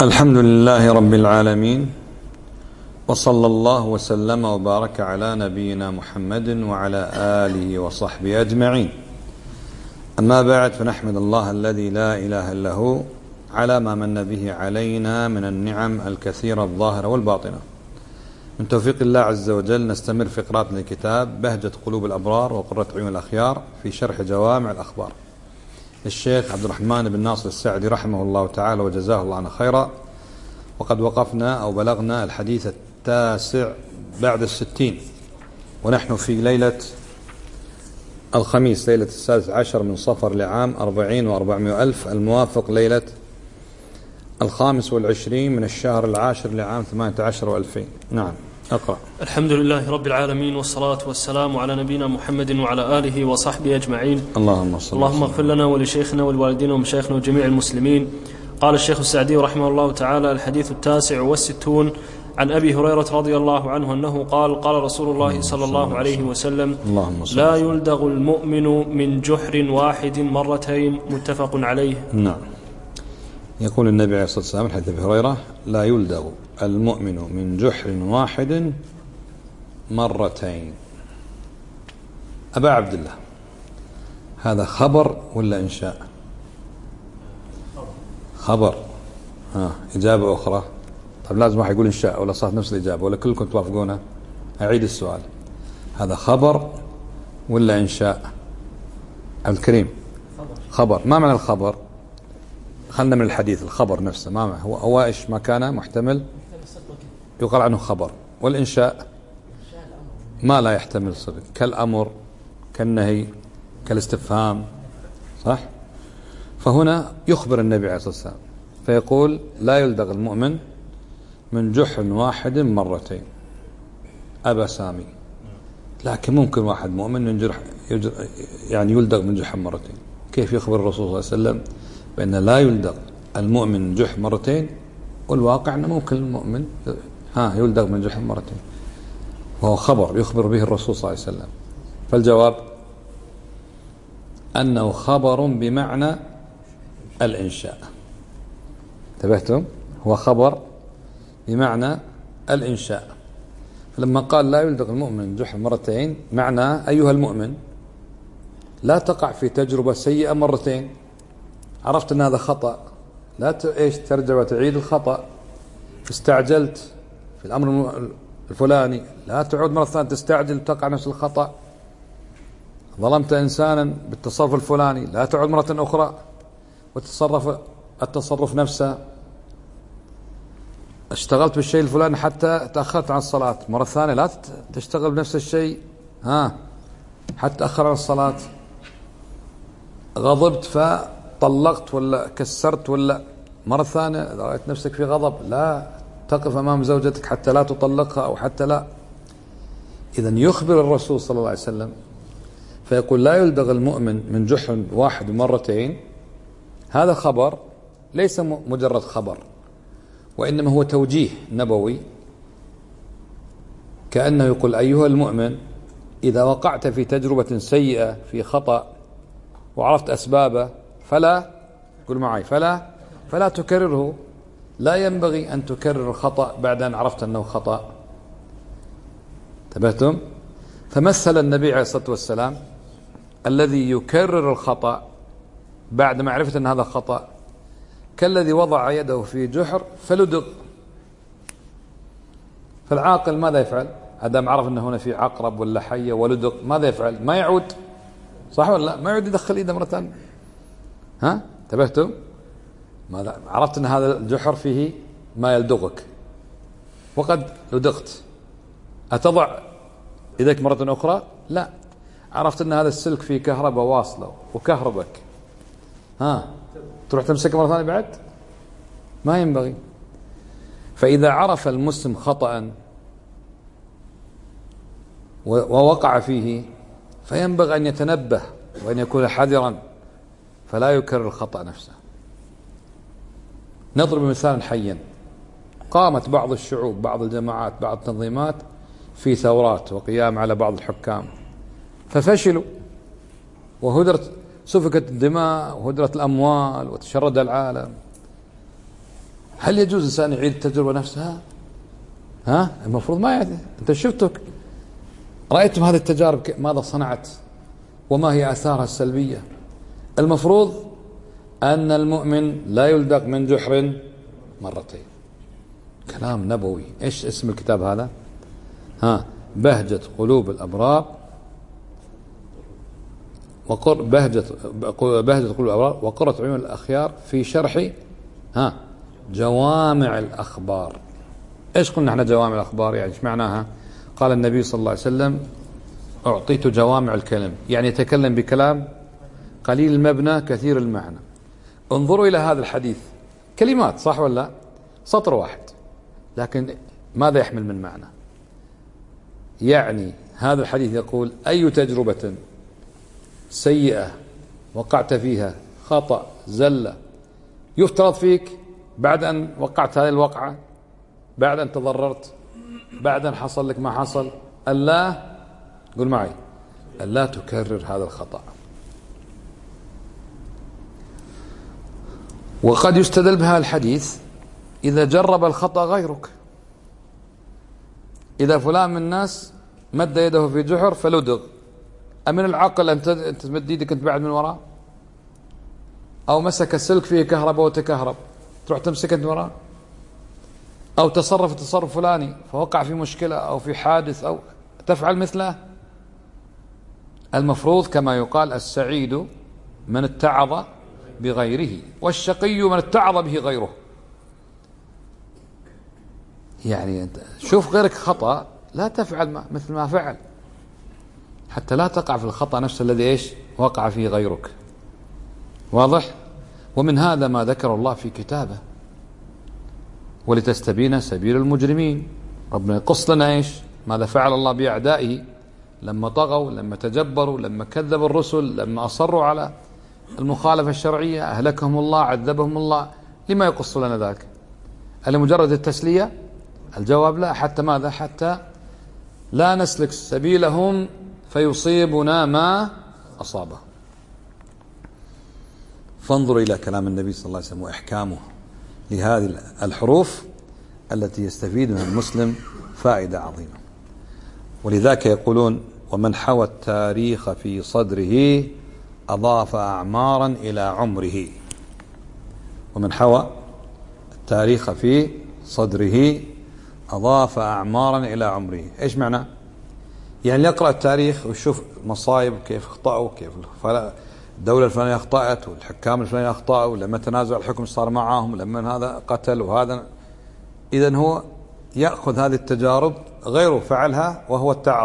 الحمد لله رب العالمين، وصلى الله وسلم وبارك على نبينا محمد وعلى آله وصحبه أجمعين. أما بعد، فنحمد الله الذي لا إله إلا هو على ما من به علينا من النعم الكثيرة الظاهرة والباطنة. من توفيق الله عز وجل نستمر في قراءة الكتاب بهجة قلوب الأبرار وقرة عيون الأخيار في شرح جوامع الأخبار للشيخ عبد الرحمن بن ناصر السعدي رحمه الله تعالى وجزاه الله عنا خيرا. وقد وقفنا أو بلغنا الحديث التاسع بعد 60، ونحن في ليلة الخميس، ليلة 16 من صفر لعام 40 و400 ألف، الموافق ليلة 25 من الشهر العاشر لعام 18 و2000. نعم، أقرأ. الحمد لله رب العالمين، والصلاة والسلام على نبينا محمد وعلى آله وصحبه أجمعين. اللهم اغفر لنا ولشيخنا ولوالدينا ومشايخنا وجميع المسلمين. قال الشيخ السعدي رحمه الله تعالى: الحديث 69 عن أبي هريرة رضي الله عنه أنه قال: قال رسول الله صلى الله عليه وسلم: لا يلدغ المؤمن من جحر واحد مرتين. متفق عليه. نعم. يقول النبي عليه الصلاة والسلام حديث أبي هريرة: لا يلدغ المؤمن من جحر واحد مرتين. أبا عبد الله، هذا خبر ولا إنشاء؟ خبر. إجابة أخرى. طب لازم واحد يقول إنشاء ولا صارت نفس الإجابة ولا كلكم توافقونه؟ أعيد السؤال، هذا خبر ولا إنشاء؟ عبد الكريم، خبر. ما معنى الخبر؟ خلنا من الحديث، الخبر نفسه ما هو إيش ما كان محتمل يقال عنه خبر. والإنشاء ما لا يحتمل صدق، كالأمر كالنهي كالاستفهام، صح؟ فهنا يخبر النبي عليه الصلاة والسلام فيقول: لا يلدغ المؤمن من جحر واحد مرتين. أبا سامي، لكن ممكن واحد مؤمن من يعني يلدغ من جحر مرتين. كيف يخبر الرسول صلى الله عليه وسلم بأن لا يلدغ المؤمن من جحر مرتين، والواقع أنه ممكن المؤمن يلدغ من جحر مرتين، وهو خبر يخبر به الرسول صلى الله عليه وسلم. فالجواب أنه خبر بمعنى الإنشاء. انتبهتم؟ هو خبر بمعنى الإنشاء. فلما قال لا يلدغ المؤمن جحر مرتين، معنى أيها المؤمن لا تقع في تجربة سيئة مرتين. عرفت أن هذا خطأ، لا ترجع وتعيد الخطأ. استعجلت في الأمر الفلاني، لا تعود مرة ثانية تستعجل تقع نفس الخطأ. ظلمت إنسانا بالتصرف الفلاني، لا تعود مرة أخرى وتتصرف التصرف نفسه. اشتغلت بالشيء الفلاني حتى تأخرت عن الصلاة، مرة ثانية لا تشتغل بنفس الشيء حتى تأخر عن الصلاة. غضبت فطلقت ولا كسرت، ولا مرة ثانية رأيت نفسك في غضب، لا تقف أمام زوجتك حتى لا تطلقها أو حتى لا. إذن يخبر الرسول صلى الله عليه وسلم فيقول: لا يلدغ المؤمن من جحر واحد مرتين. هذا خبر ليس مجرد خبر، وإنما هو توجيه نبوي، كأنه يقول: أيها المؤمن، إذا وقعت في تجربة سيئة في خطأ وعرفت أسبابه فلا، قل معي، فلا تكرره. لا ينبغي أن تكرر الخطأ بعد أن عرفت أنه خطأ. انتبهتم؟ فمثل النبي عليه الصلاة والسلام الذي يكرر الخطأ بعد معرفة أن هذا خطأ كالذي وضع يده في جحر فلدغ. فالعاقل ماذا يفعل؟ هذا عرف أنه هنا في عقرب ولا حية ولدغ، ماذا يفعل؟ ما يعود، صح ولا لا؟ ما يعود يدخل إيده مرة ثانية. انتبهتم؟ ماذا عرفت أن هذا الجحر فيه ما يلدغك وقد لدغت، أتضع يدك مرة أخرى؟ لا. عرفت أن هذا السلك فيه كهرباء واصلة وكهربك، تروح تمسك مرة ثانية بعد؟ ما ينبغي. فإذا عرف المسلم خطأ ووقع فيه فينبغي أن يتنبه وأن يكون حذرا فلا يكرر الخطأ نفسه. نضرب مثالا حيا. قامت بعض الشعوب، بعض الجماعات، بعض التنظيمات في ثورات وقيام على بعض الحكام، ففشلوا سفكت الدماء وهدرت الأموال وتشرد العالم. هل يجوز الإنسان يعيد التجربة نفسها؟ المفروض ما يعيد. أنت شفتك رأيتم هذه التجارب ماذا صنعت وما هي آثارها السلبية. المفروض أن المؤمن لا يلدغ من جحر مرتين. كلام نبوي. إيش اسم الكتاب هذا؟ بهجة قلوب الأبرار بهجة قلوب الأبرار وقرة عيون الأخيار في شرح جوامع الأخبار. إيش قلنا احنا جوامع الأخبار؟ يعني ايش معناها؟ قال النبي صلى الله عليه وسلم أعطيت جوامع الكلم، يعني يتكلم بكلام قليل المبنى كثير المعنى. انظروا إلى هذا الحديث، كلمات صح ولا سطر واحد، لكن ماذا يحمل من معنى؟ يعني هذا الحديث يقول أي تجربة سيئة وقعت فيها، خطأ، زلة، يفترض فيك بعد أن وقعت هذه الوقعة، بعد أن تضررت، بعد أن حصل لك ما حصل، ألا قل معي ألا تكرر هذا الخطأ. وقد يستدل بهذا الحديث إذا جرب الخطأ غيرك. إذا فلان من الناس مد يده في جحر فلدغ، أمن العقل أن تمد يدك أنت بعد من وراء؟ أو مسك السلك فيه كهرباء وتكهرب تروح تمسك أنت وراء؟ أو تصرف تصرف فلاني فوقع في مشكلة أو في حادث أو تفعل مثله؟ المفروض كما يقال السعيد من اتعظ بغيره والشقي من اتعظ به غيره. يعني أنت شوف غيرك خطأ لا تفعل مثل ما فعل حتى لا تقع في الخطأ نفس الذي وقع فيه غيرك. واضح؟ ومن هذا ما ذكر الله في كتابه ولتستبين سبيل المجرمين. ربنا يقص لنا ماذا فعل الله بأعدائه لما طغوا، لما تجبروا، لما كذبوا الرسل، لما أصروا على المخالفة الشرعية، أهلكهم الله، عذبهم الله. لما يقص لنا ذلك؟ هل مجرد التسلية؟ الجواب لا. حتى ماذا؟ حتى لا نسلك سبيلهم فيصيبنا ما أصابه. فانظر إلى كلام النبي صلى الله عليه وسلم وإحكامه لهذه الحروف التي يستفيد منها المسلم فائدة عظيمة. ولذلك يقولون ومن حوى التاريخ في صدره أضاف أعمارا إلى عمره. ومن حوى التاريخ في صدره أضاف أعمارا إلى عمره. إيش معنى؟ يعني يقرأ التاريخ ويشوف مصايب كيف اخطأوا، كيف الدولة الفلانية أخطأت والحكام الفلانية أخطأوا، لما تنازع الحكم صار معهم، لما هذا قتل وهذا. إذن هو يأخذ هذه التجارب غيره فعلها وهو اتعظ،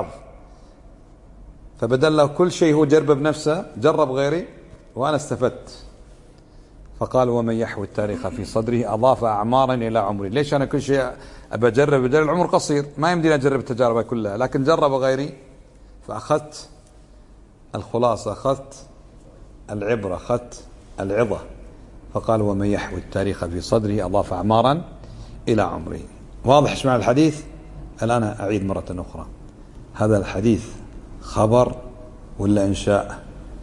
فبدل له كل شيء هو جرب بنفسه جرب غيري وأنا استفدت. فقال ومن يحوي التاريخ في صدره أضاف أعمارا إلى عمري. ليش أنا كل شيء أبى أجرب؟ بدل العمر قصير ما يمديني أجرب التجارب كلها، لكن جرب غيري فأخذت الخلاصة، أخذت العبرة، أخذت العظة. فقال ومن يحوي التاريخ في صدره أضاف أعمارا إلى عمره. واضح ايش معنى الحديث؟ الآن أعيد مرة أخرى، هذا الحديث خبر ولا إنشاء؟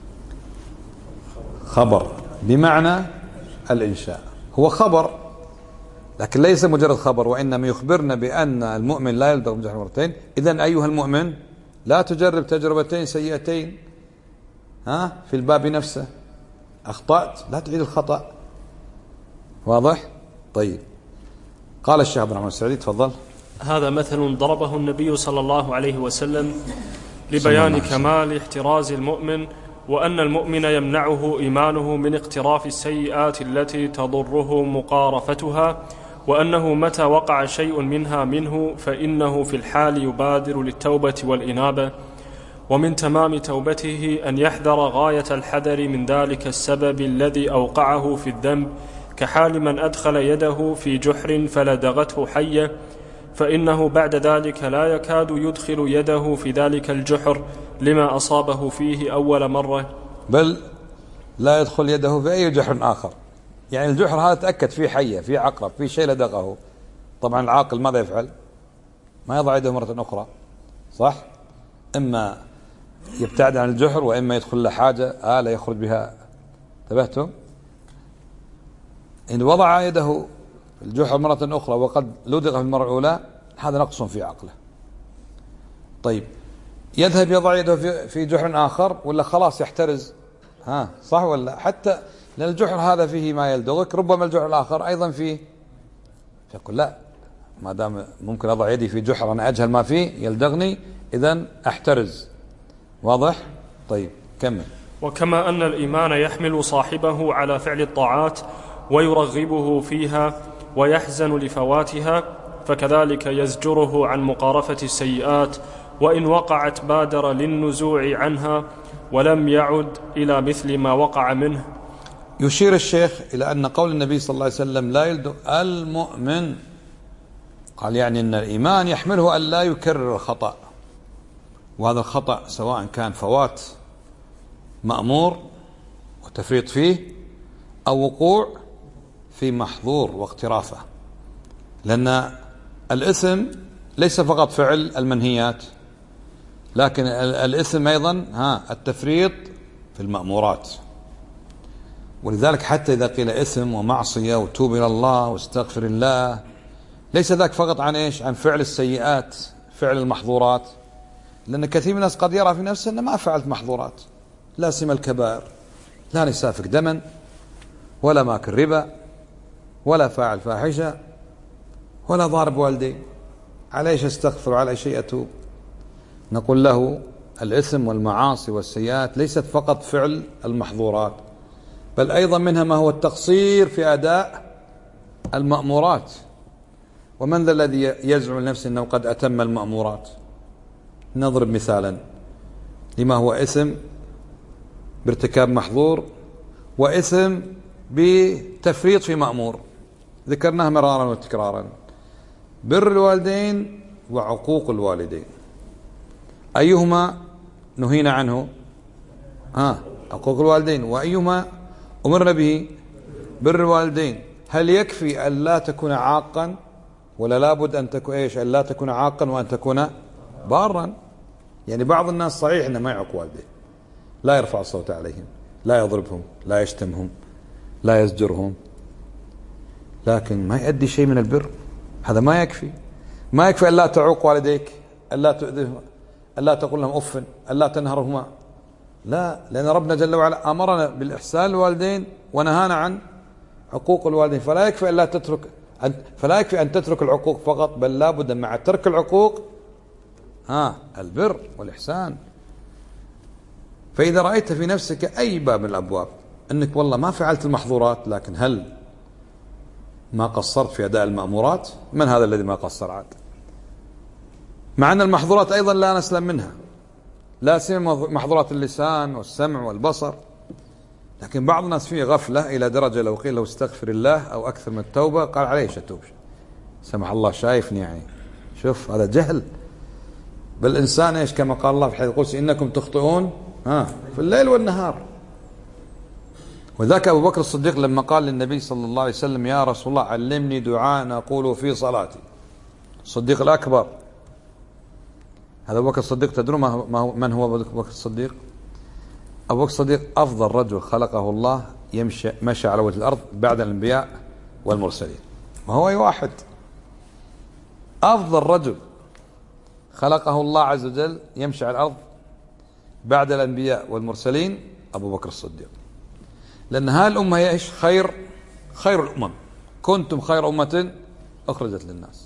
خبر بمعنى الإنشاء. هو خبر لكن ليس مجرد خبر، وإنما يخبرنا بأن المؤمن لا يلدغ من جحر مرتين. إذن أيها المؤمن لا تجرب تجربتين سيئتين في الباب نفسه. أخطأت لا تعيد الخطأ. واضح؟ طيب. قال الشيخ عبد الرحمن السعدي تفضل. هذا مثل ضربه النبي صلى الله عليه وسلم لبيان كمال احتراز المؤمن، وأن المؤمن يمنعه إيمانه من اقتراف السيئات التي تضره مقارفتها، وأنه متى وقع شيء منها منه فإنه في الحال يبادر للتوبة والإنابة، ومن تمام توبته أن يحذر غاية الحذر من ذلك السبب الذي أوقعه في الذنب، كحال من أدخل يده في جحر فلدغته حية، فإنه بعد ذلك لا يكاد يدخل يده في ذلك الجحر لما أصابه فيه أول مرة، بل لا يدخل يده في أي جحر آخر. يعني الجحر هذا تأكد فيه حية، فيه عقرب، فيه شيء لدغه. طبعا العاقل ماذا يفعل؟ ما يضع يده مرة أخرى، صح؟ إما يبتعد عن الجحر وإما يدخل له حاجة آلة يخرج بها. انتبهتم؟ إن وضع يده الجحر مرة أخرى وقد لدغ في المرة الأولى، هذا نقص في عقله. طيب يذهب يضع يده في جحر آخر ولا خلاص يحترز؟ صح ولا؟ حتى لأن الجحر هذا فيه ما يلدغك، ربما الجحر الآخر أيضا فيه، يقول لا، ما دام ممكن أضع يدي في جحر أنا أجهل ما فيه يلدغني، إذن أحترز. واضح؟ طيب كمل. وكما أن الإيمان يحمل صاحبه على فعل الطاعات ويرغبه فيها ويحزن لفواتها، فكذلك يزجره عن مقارفة السيئات، وإن وقعت بادر للنزوع عنها ولم يعد إلى مثل ما وقع منه. يشير الشيخ إلى أن قول النبي صلى الله عليه وسلم لا يلدغ المؤمن، قال يعني أن الإيمان يحمله أن لا يكرر الخطأ، وهذا الخطأ سواء كان فوات مأمور وتفريط فيه أو وقوع في محظور واقترافه، لأن الإثم ليس فقط فعل المنهيات، لكن الإثم أيضا التفريط في المأمورات. ولذلك حتى إذا قيل إثم ومعصية وتوب إلى الله واستغفر الله، ليس ذاك فقط عن إيش؟ عن فعل السيئات، فعل المحظورات، لأن كثير من الناس قد يرى في نفسه أنه ما فعلت محظورات، لا سيما الكبائر، لا سافك دما ولا ماكل ربا ولا فاعل فاحشة ولا ضارب والدي، على ايش استغفر وعلى شيء اتوب؟ نقول له الإثم والمعاصي والسيئات ليست فقط فعل المحظورات، بل أيضا منها ما هو التقصير في أداء المأمورات. ومن ذا الذي يزعم لنفسه أنه قد أتم المأمورات؟ نضرب مثالا لما هو إثم بارتكاب محظور وإثم بتفريط في مأمور، ذكرناه مرارا وتكرارا: بر الوالدين وعقوق الوالدين، أيهما نهينا عنه؟ عقوق الوالدين. وأيهما أمرنا به؟ بر الوالدين. هل يكفي أن لا تكون عاقا، ولا لابد أن تكون إيش؟ أن لا تكون عاقا وأن تكون بارا. يعني بعض الناس صحيح أنه ما يعق والديه، لا يرفع الصوت عليهم، لا يضربهم، لا يشتمهم، لا يزجرهم، لكن ما يؤدي شيء من البر. هذا ما يكفي. ما يكفي أن لا تعوق والديك، أن لا تؤذيهم، أن لا تقول لهم أف، أن لا تنهرهما، لا، لأن ربنا جل وعلا أمرنا بالإحسان للوالدين ونهانا عن عقوق الوالدين. فلا يكفي أن لا تترك، فلا يكفي أن تترك العقوق فقط، بل لابد مع ترك العقوق البر والإحسان. فإذا رأيت في نفسك أي باب من الأبواب أنك والله ما فعلت المحظورات، لكن هل ما قصرت في أداء المأمورات؟ من هذا الذي ما قصر عاد؟ مع أن المحظورات أيضا لا نسلم منها، لا سيما محظورات اللسان والسمع والبصر، لكن بعض الناس فيه غفلة إلى درجة لو قيل له استغفر الله أو أكثر من التوبة قال عليه أتوب، سمح الله شايفني يعني، شوف هذا جهل. بل الإنسان إيش كما قال الله في حديث القدسي: إنكم تخطئون في الليل والنهار. وذاك أبو بكر الصديق لما قال للنبي صلى الله عليه وسلم: يا رسول الله علمني دعاء أقول في صلاتي، الصديق الأكبر هذا أبو بكر الصديق. تدرون من هو أبو بكر الصديق؟ أبو بكر الصديق أفضل رجل خلقه الله مشى على وجه الأرض بعد الأنبياء والمرسلين، ما هو أي واحد. أفضل رجل خلقه الله عز وجل يمشي على الأرض بعد الأنبياء والمرسلين أبو بكر الصديق، لأن هذه الأمة هي إيش؟ خير الأمم، كنتم خير أمة أخرجت للناس.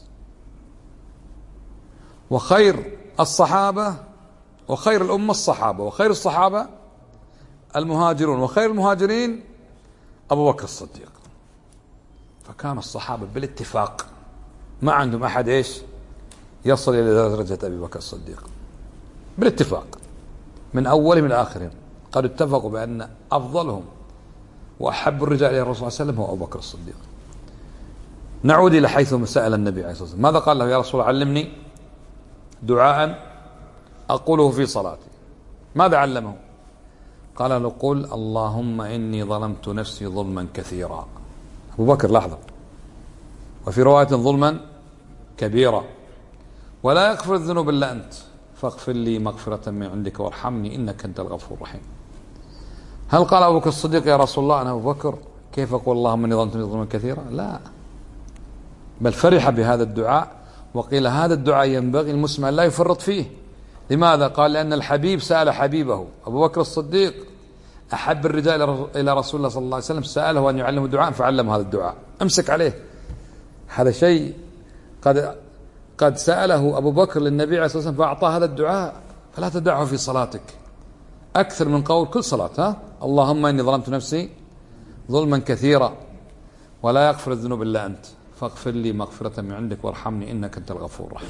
وخير الصحابة، وخير الأمة الصحابة، وخير الصحابة المهاجرون، وخير المهاجرين أبو بكر الصديق. فكان الصحابة بالاتفاق ما عندهم أحد إيش يصل إلى درجة أبي بكر الصديق، بالاتفاق من أولهم إلى آخرهم قد اتفقوا بأن أفضلهم وأحب الرجال إلى الرسول صلى الله عليه وسلم هو أبو بكر الصديق. نعود إلى حيث سأل النبي عليه الصلاة والسلام، ماذا قال له؟ يا رسول الله علمني دعاء أقوله في صلاتي. ماذا علمه؟ قال له: قل اللهم إني ظلمت نفسي ظلما كثيرا. أبو بكر لحظة، وفي رواية ظلما كبيرا، ولا يغفر الذنوب إلا أنت فاغفر لي مغفرة من عندك وارحمني إنك أنت الغفور الرحيم. هل قال أبو بكر الصديق: يا رسول الله أنا أبو بكر كيف أقول اللهم إني ظلمت نفسي ظلما كثيرا؟ لا، بل فرح بهذا الدعاء، وقيل هذا الدعاء ينبغي المسلم أن لا يفرط فيه. لماذا؟ قال لأن الحبيب سأل حبيبه أبو بكر الصديق أحب الرجال إلى رسول الله صلى الله عليه وسلم، سأله أن يعلمه دعاء فعلم هذا الدعاء. أمسك عليه، هذا شيء قد سأله أبو بكر للنبي عليه الصلاة والسلام فأعطاه هذا الدعاء، فلا تدعه في صلاتك أكثر من قول كل صلاة اللهم إني ظلمت نفسي ظلما كثيرا ولا يغفر الذنوب إلا أنت فاغفر لي مغفرة من عندك وارحمني إنك أنت الغفور الرحيم.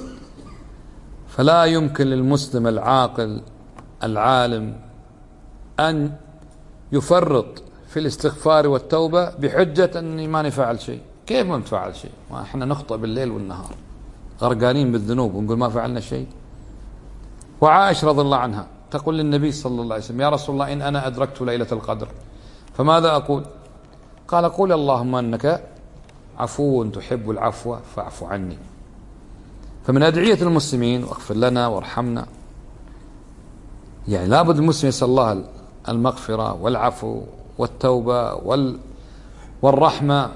فلا يمكن للمسلم العاقل العالم أن يفرط في الاستغفار والتوبة بحجة أني ماني فعل شيء. كيف ما نفعل شيء؟ ما احنا نخطئ بالليل والنهار غرقانين بالذنوب ونقول ما فعلنا شيء. وعائشة رضي الله عنها تقول للنبي صلى الله عليه وسلم يا رسول الله إن أنا أدركت ليلة القدر فماذا أقول؟ قال قول اللهم أنك عفو تحب العفو فاعف عني. فمن أدعية المسلمين واغفر لنا وارحمنا، يعني لابد المسلم يسأل الله المغفرة والعفو والتوبة والرحمة.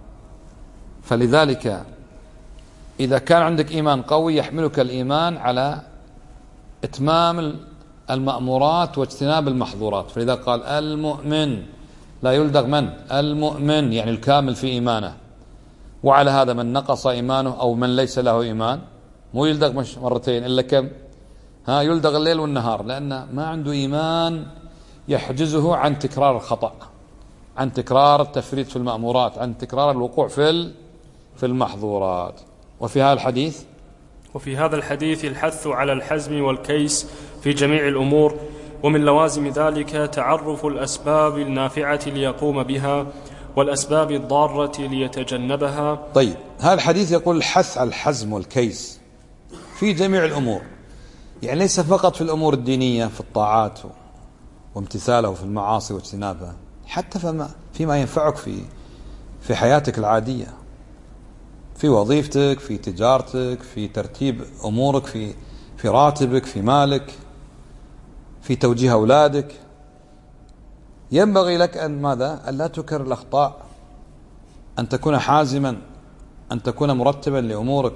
فلذلك إذا كان عندك إيمان قوي يحملك الإيمان على إتمام المأمورات واجتناب المحظورات. فلذا قال المؤمن لا يلدغ من؟ المؤمن يعني الكامل في إيمانه. وعلى هذا من نقص إيمانه أو من ليس له إيمان مو يلدغ مش مرتين إلا كم؟ يلدغ الليل والنهار، لأن ما عنده إيمان يحجزه عن تكرار الخطأ، عن تكرار التفريط في المأمورات، عن تكرار الوقوع في المحظورات. وفي هذا الحديث الحث على الحزم والكيس في جميع الأمور، ومن لوازم ذلك تعرف الأسباب النافعة ليقوم بها والأسباب الضارة ليتجنبها. طيب، هذا الحديث يقول الحث على الحزم والكيس في جميع الأمور، يعني ليس فقط في الأمور الدينية في الطاعات وامتثاله في المعاصي واجتنابها، حتى فيما ينفعك في حياتك العادية، في وظيفتك، في تجارتك، في ترتيب أمورك، في راتبك، في مالك، في توجيه أولادك. ينبغي لك أن ماذا؟ أن لا تكرر الأخطاء، أن تكون حازما، أن تكون مرتبا لأمورك.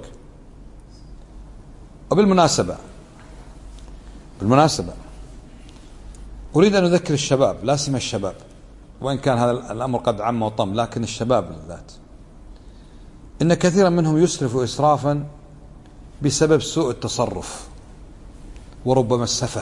وبالمناسبة أريد أن أذكر الشباب، لا سيما الشباب، وإن كان هذا الأمر قد عم وطم، لكن الشباب بالذات إن كثيرا منهم يسرف إسرافا بسبب سوء التصرف وربما السفه.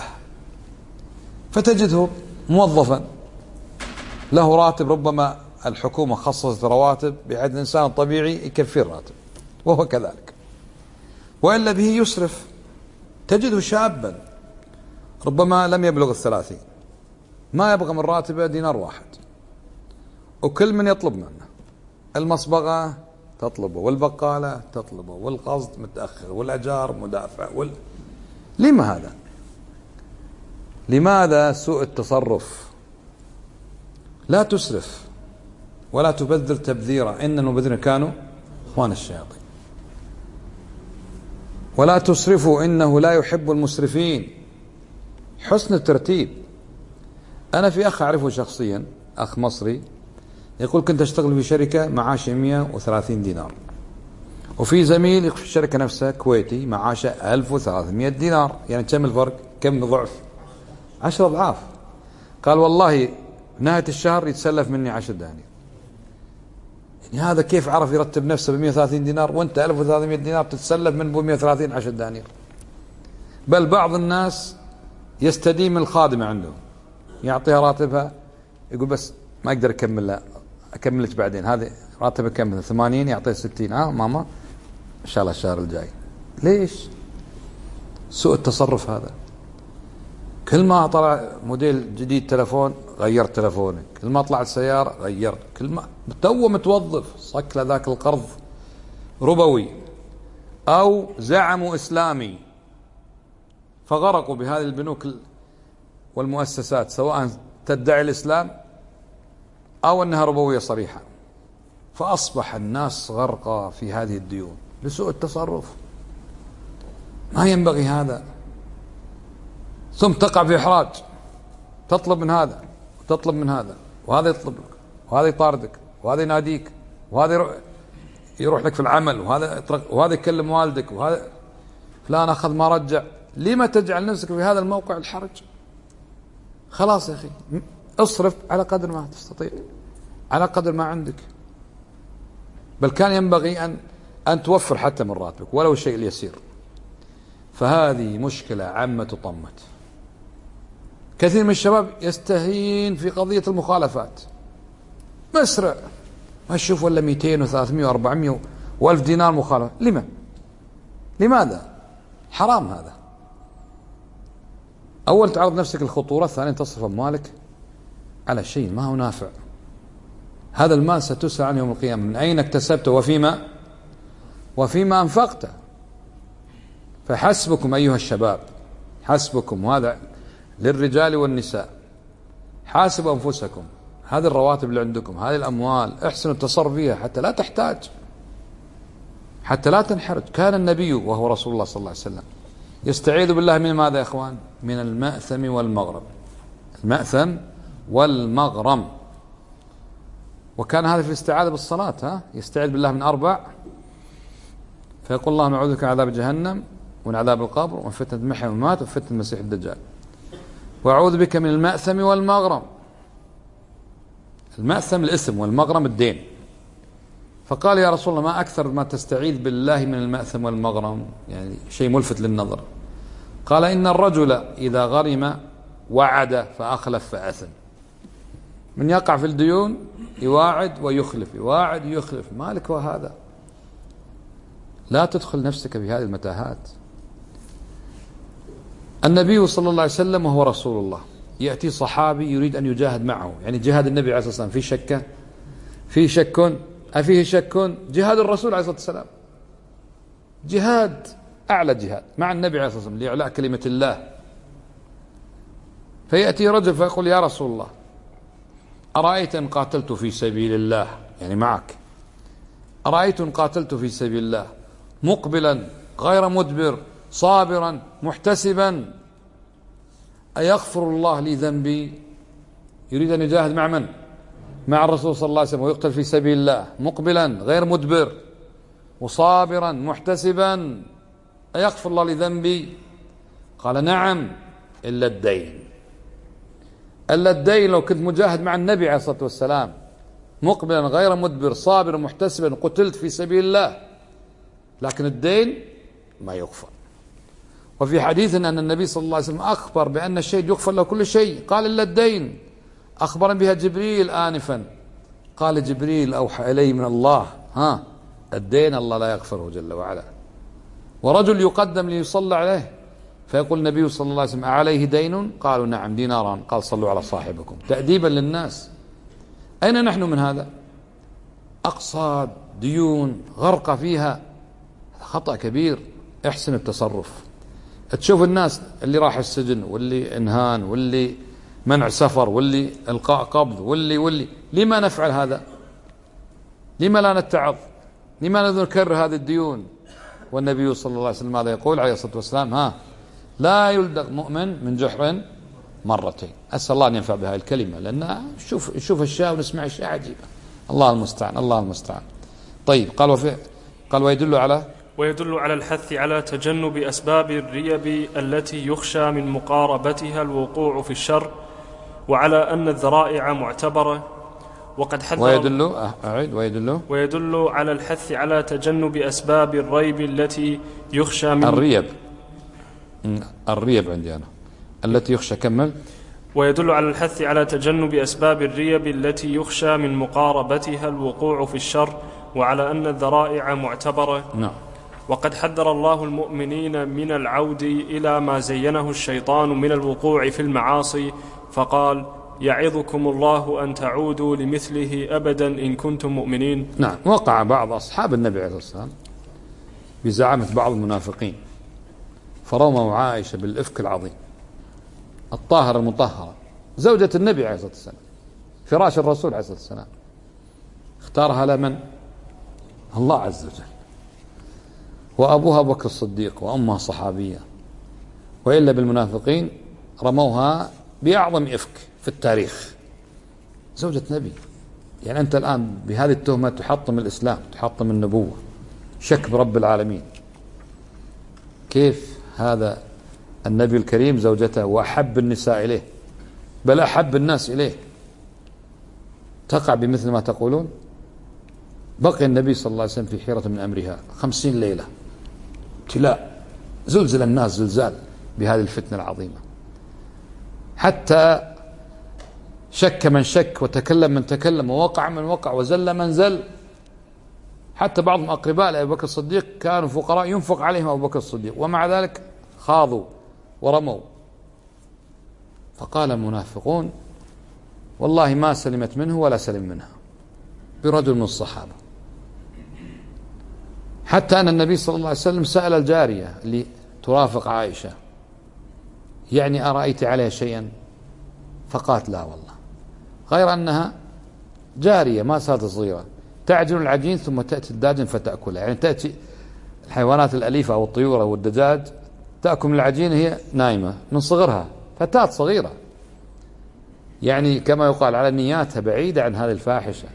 فتجده موظفا له راتب، ربما الحكومة خصصت رواتب بحيث الإنسان الطبيعي يكفي الراتب وهو كذلك، وإلا به يسرف. تجده شابا ربما لم يبلغ 30، ما يبغى من راتبه دينار واحد، وكل من يطلب منه المصبغة تطلبه والبقالة تطلبه والقصد متأخر والأجار مدافع لما هذا؟ لماذا سوء التصرف؟ لا تسرف ولا تبذر تبذيرا، إن المبذرين كانوا إخوان الشياطين. ولا تسرفوا إنه لا يحب المسرفين. حسن الترتيب. أنا في أخ أعرفه شخصيا، أخ مصري، يقول كنت أشتغل في شركة معاشي 130 دينار، وفي زميل في الشركة نفسها كويتي معاشه 1300 دينار. يعني كم الفرق؟ كم ضعف؟ 10 أضعاف. قال والله نهاية الشهر يتسلف مني 10 دنانير. يعني هذا كيف عرف يرتب نفسه ب 130 دينار وانت 1300 دينار تتسلف من ب 130 10 دنانير؟ بل بعض الناس يستديم الخادمة عنده، يعطيها راتبها، يقول بس ما أقدر أكملك بعدين، هذه راتبها كم؟ 80، يعطيه 60. ماما إن شاء الله الشهر الجاي. ليش؟ سوء التصرف هذا. كل ما طلع موديل جديد تلفون غيرت تلفونك، كل ما طلعت سيارة غيرت، كل ما تو متوظف صك ذاك القرض ربوي أو زعموا إسلامي فغرقوا بهذه البنوك والمؤسسات، سواء تدعي الإسلام أو أنها ربوية صريحة، فأصبح الناس غرقى في هذه الديون لسوء التصرف. ما ينبغي هذا. ثم تقع في إحراج، تطلب من هذا وتطلب من هذا، وهذا يطلب لك وهذا يطاردك وهذا يناديك وهذا يروح لك في العمل، وهذا يكلم والدك، وهذا فلان أخذ ما رجع. لما تجعل نفسك في هذا الموقع الحرج؟ خلاص يا أخي، اصرف على قدر ما تستطيع، على قدر ما عندك. بل كان ينبغي أن توفر حتى من راتبك ولو الشيء اليسير. فهذه مشكلة عامة طمت. كثير من الشباب يستهين في قضية المخالفات، مسرع ما يشوف ولا 200 و300 و400 و1000 دينار مخالفة. لماذا؟ حرام هذا. أول تعرض نفسك الخطورة، ثانيا تصرف أموالك على شيء ما هو نافع. هذا المال ستسأل عنه يوم القيامة، من أين اكتسبته وفيما أنفقته. فحسبكم أيها الشباب، حسبكم، وهذا للرجال والنساء، حاسبوا أنفسكم. هذه الرواتب اللي عندكم، هذه الأموال، احسنوا التصرف فيها حتى لا تحتاج، حتى لا تنحرج. كان النبي وهو رسول الله صلى الله عليه وسلم يستعيذ بالله من ماذا يا إخوان؟ من المأثم والمغرم. المأثم والمغرم. وكان هذا في الاستعاذة بالصلاة، يستعيذ بالله من 4، فيقول اللهم أعوذ بك من عذاب جهنم ومن عذاب القبر ومن فتنة المحيا والممات وفتنة المسيح الدجال، وأعوذ بك من المأثم والمغرم. المأثم الاسم والمغرم الدين. فقال يا رسول الله ما أكثر ما تستعيذ بالله من المأثم والمغرم؟ يعني شيء ملفت للنظر. قال إن الرجل إذا غرم وعد فأخلف فأثم. من يقع في الديون يواعد ويخلف، يواعد ويخلف. مالك وهذا؟ لا تدخل نفسك في هذه المتاهات. النبي صلى الله عليه وسلم وهو رسول الله، يأتي صحابي يريد أن يجاهد معه، يعني جهاد النبي عليه الصلاة والسلام في شك؟ فيه شك؟ أفيه شك؟ جهاد الرسول عليه الصلاة والسلام جهاد، أعلى جهاد مع النبي عليه الصلاة والسلام لإعلاء كلمة الله. فيأتي رجل فيقول يا رسول الله أرأيت إن قاتلت في سبيل الله، يعني معك، أرأيت إن قاتلت في سبيل الله مقبلا غير مدبر صابرا محتسبا أيغفر الله لي ذنبي؟ يريد أن يجاهد مع من؟ مع الرسول صلى الله عليه وسلم ويقتل في سبيل الله مقبلا غير مدبر وصابرا محتسبا أيغفر الله لي ذنبي؟ قال نعم إلا الدين. إلا الدين. لو كنت مجاهد مع النبي عليه الصلاة والسلام مقبلا غير مدبر صابرا محتسبا قتلت في سبيل الله، لكن الدين ما يغفر. وفي حديث أن النبي صلى الله عليه وسلم أخبر بأن الشيء يغفر له كل شيء، قال إلا الدين. أخبر بها جبريل آنفا، قال جبريل أوحى إليه من الله الدين الله لا يغفره جل وعلا. ورجل يقدم ليصلى عليه فيقول النبي صلى الله عليه وسلم أعليه دين؟ قالوا نعم ديناران. قال صلوا على صاحبكم، تأديبا للناس. أين نحن من هذا؟ أقساط ديون غرق فيها، خطأ كبير. احسن التصرف. تشوف الناس اللي راح السجن واللي انهان واللي منع سفر واللي القاء قبض واللي لما نفعل هذا؟ لما لا نتعظ؟ لما لا نكرر هذه الديون؟ والنبي صلى الله عليه وسلم ماذا يقول عليه الصلاة والسلام؟ لا يلدغ مؤمن من جحر مرتين. أسأل الله أن ينفع بهذه الكلمة، لأن نشوف أشياء ونسمع أشياء عجيبة. الله المستعان، الله المستعان. طيب قال ويدل على الحث على تجنب أسباب الريب التي يخشى من مقاربتها الوقوع في الشر، وعلى أن الذرائع معتبرة. وقد حذر ويدل على الحث على تجنب أسباب الريب التي يخشى من الريب عندي أنا التي يخشى. كمل. ويدل على الحث على تجنب أسباب الريب التي يخشى من مقاربتها الوقوع في الشر، وعلى أن الذرائع معتبرة. نعم. وقد حذر الله المؤمنين من العود إلى ما زينه الشيطان من الوقوع في المعاصي، فقال يعظكم الله أن تعودوا لمثله أبدا إن كنتم مؤمنين. نعم. وقع بعض أصحاب النبي عليه الصلاة والسلام بزعامة بعض المنافقين فرموا عائشة بالإفك العظيم، الطاهرة المطهرة، زوجة النبي عليه الصلاة والسلام، فراش الرسول عليه الصلاة والسلام، اختارها لمن؟ الله عز وجل. وأبوها أبو بكر الصديق وأمها صحابية. وإلا بالمنافقين رموها بأعظم إفك في التاريخ، زوجة نبي يعني أنت الآن بهذه التهمة تحطم الإسلام، تحطم النبوة، شك برب العالمين. كيف هذا النبي الكريم زوجته وأحب النساء إليه، بل أحب الناس إليه، تقع بمثل ما تقولون؟ بقي النبي صلى الله عليه وسلم في حيرة من أمرها 50 ليلة ابتلاء، زلزل الناس زلزال بهذه الفتنة العظيمة، حتى شك من شك وتكلم من تكلم ووقع من وقع وزل من زل. حتى بعضهم أقرباء لأبي بكر الصديق كانوا فقراء ينفق عليهم أبو بكر الصديق، ومع ذلك خاضوا ورموا. فقال المنافقون والله ما سلمت منه ولا سلم منها برجل من الصحابة. حتى أن النبي صلى الله عليه وسلم سأل الجارية اللي ترافق عائشة يعني أرأيت عليها شيئا؟ فقالت لا والله، غير أنها جارية ما صارت صغيرة تعجن العجين ثم تأتي الداجن فتأكلها. يعني تأتي الحيوانات الأليفة أو الطيور أو الدجاج تأكل من العجين هي نايمة من صغرها، فتاة صغيرة، يعني كما يقال على نياتها بعيدة عن هذه الفاحشة.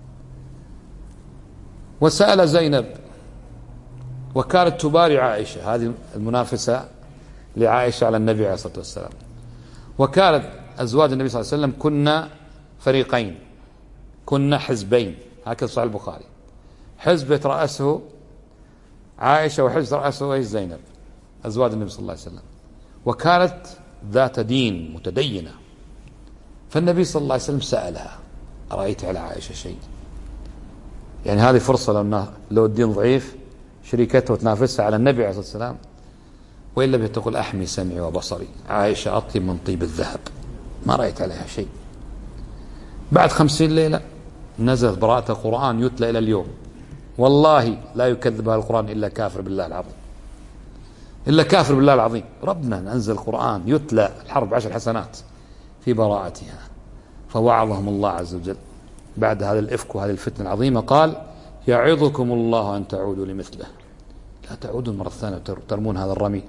وسأل زينب وكانت تباري عائشة، هذه المنافسة لعائشة على النبي عليه الصلاة والسلام. وكانت أزواج النبي صلى الله عليه وسلم كنا فريقين، كنا حزبين، هكذا صحيح البخاري، حزب يترأسه عائشة وحزب يترأسه زينب أزواج النبي صلى الله عليه وسلم. وكانت ذات دين متدينة، فالنبي صلى الله عليه وسلم سألها أرأيت على عائشة شيء؟ يعني هذه فرصة لو الدين ضعيف شريكته وتنافسها على النبي عليه الصلاة والسلام، وإلا بتقول أحمي سمعي وبصري، عائشة أطيب من طيب الذهب، ما رأيت عليها شيء. بعد 50 ليلة نزلت براءة القرآن يتلى إلى اليوم، والله لا يكذب هذا القرآن إلا كافر بالله العظيم، إلا كافر بالله العظيم. ربنا أنزل القرآن يتلى الحرب 10 حسنات في براءتها. فوعظهم الله عز وجل بعد هذا الإفك وهذه الفتنة العظيمة، قال يعظكم الله أن تعودوا لمثله، لا تعودوا مرة ثانية ترمون هذا الرمي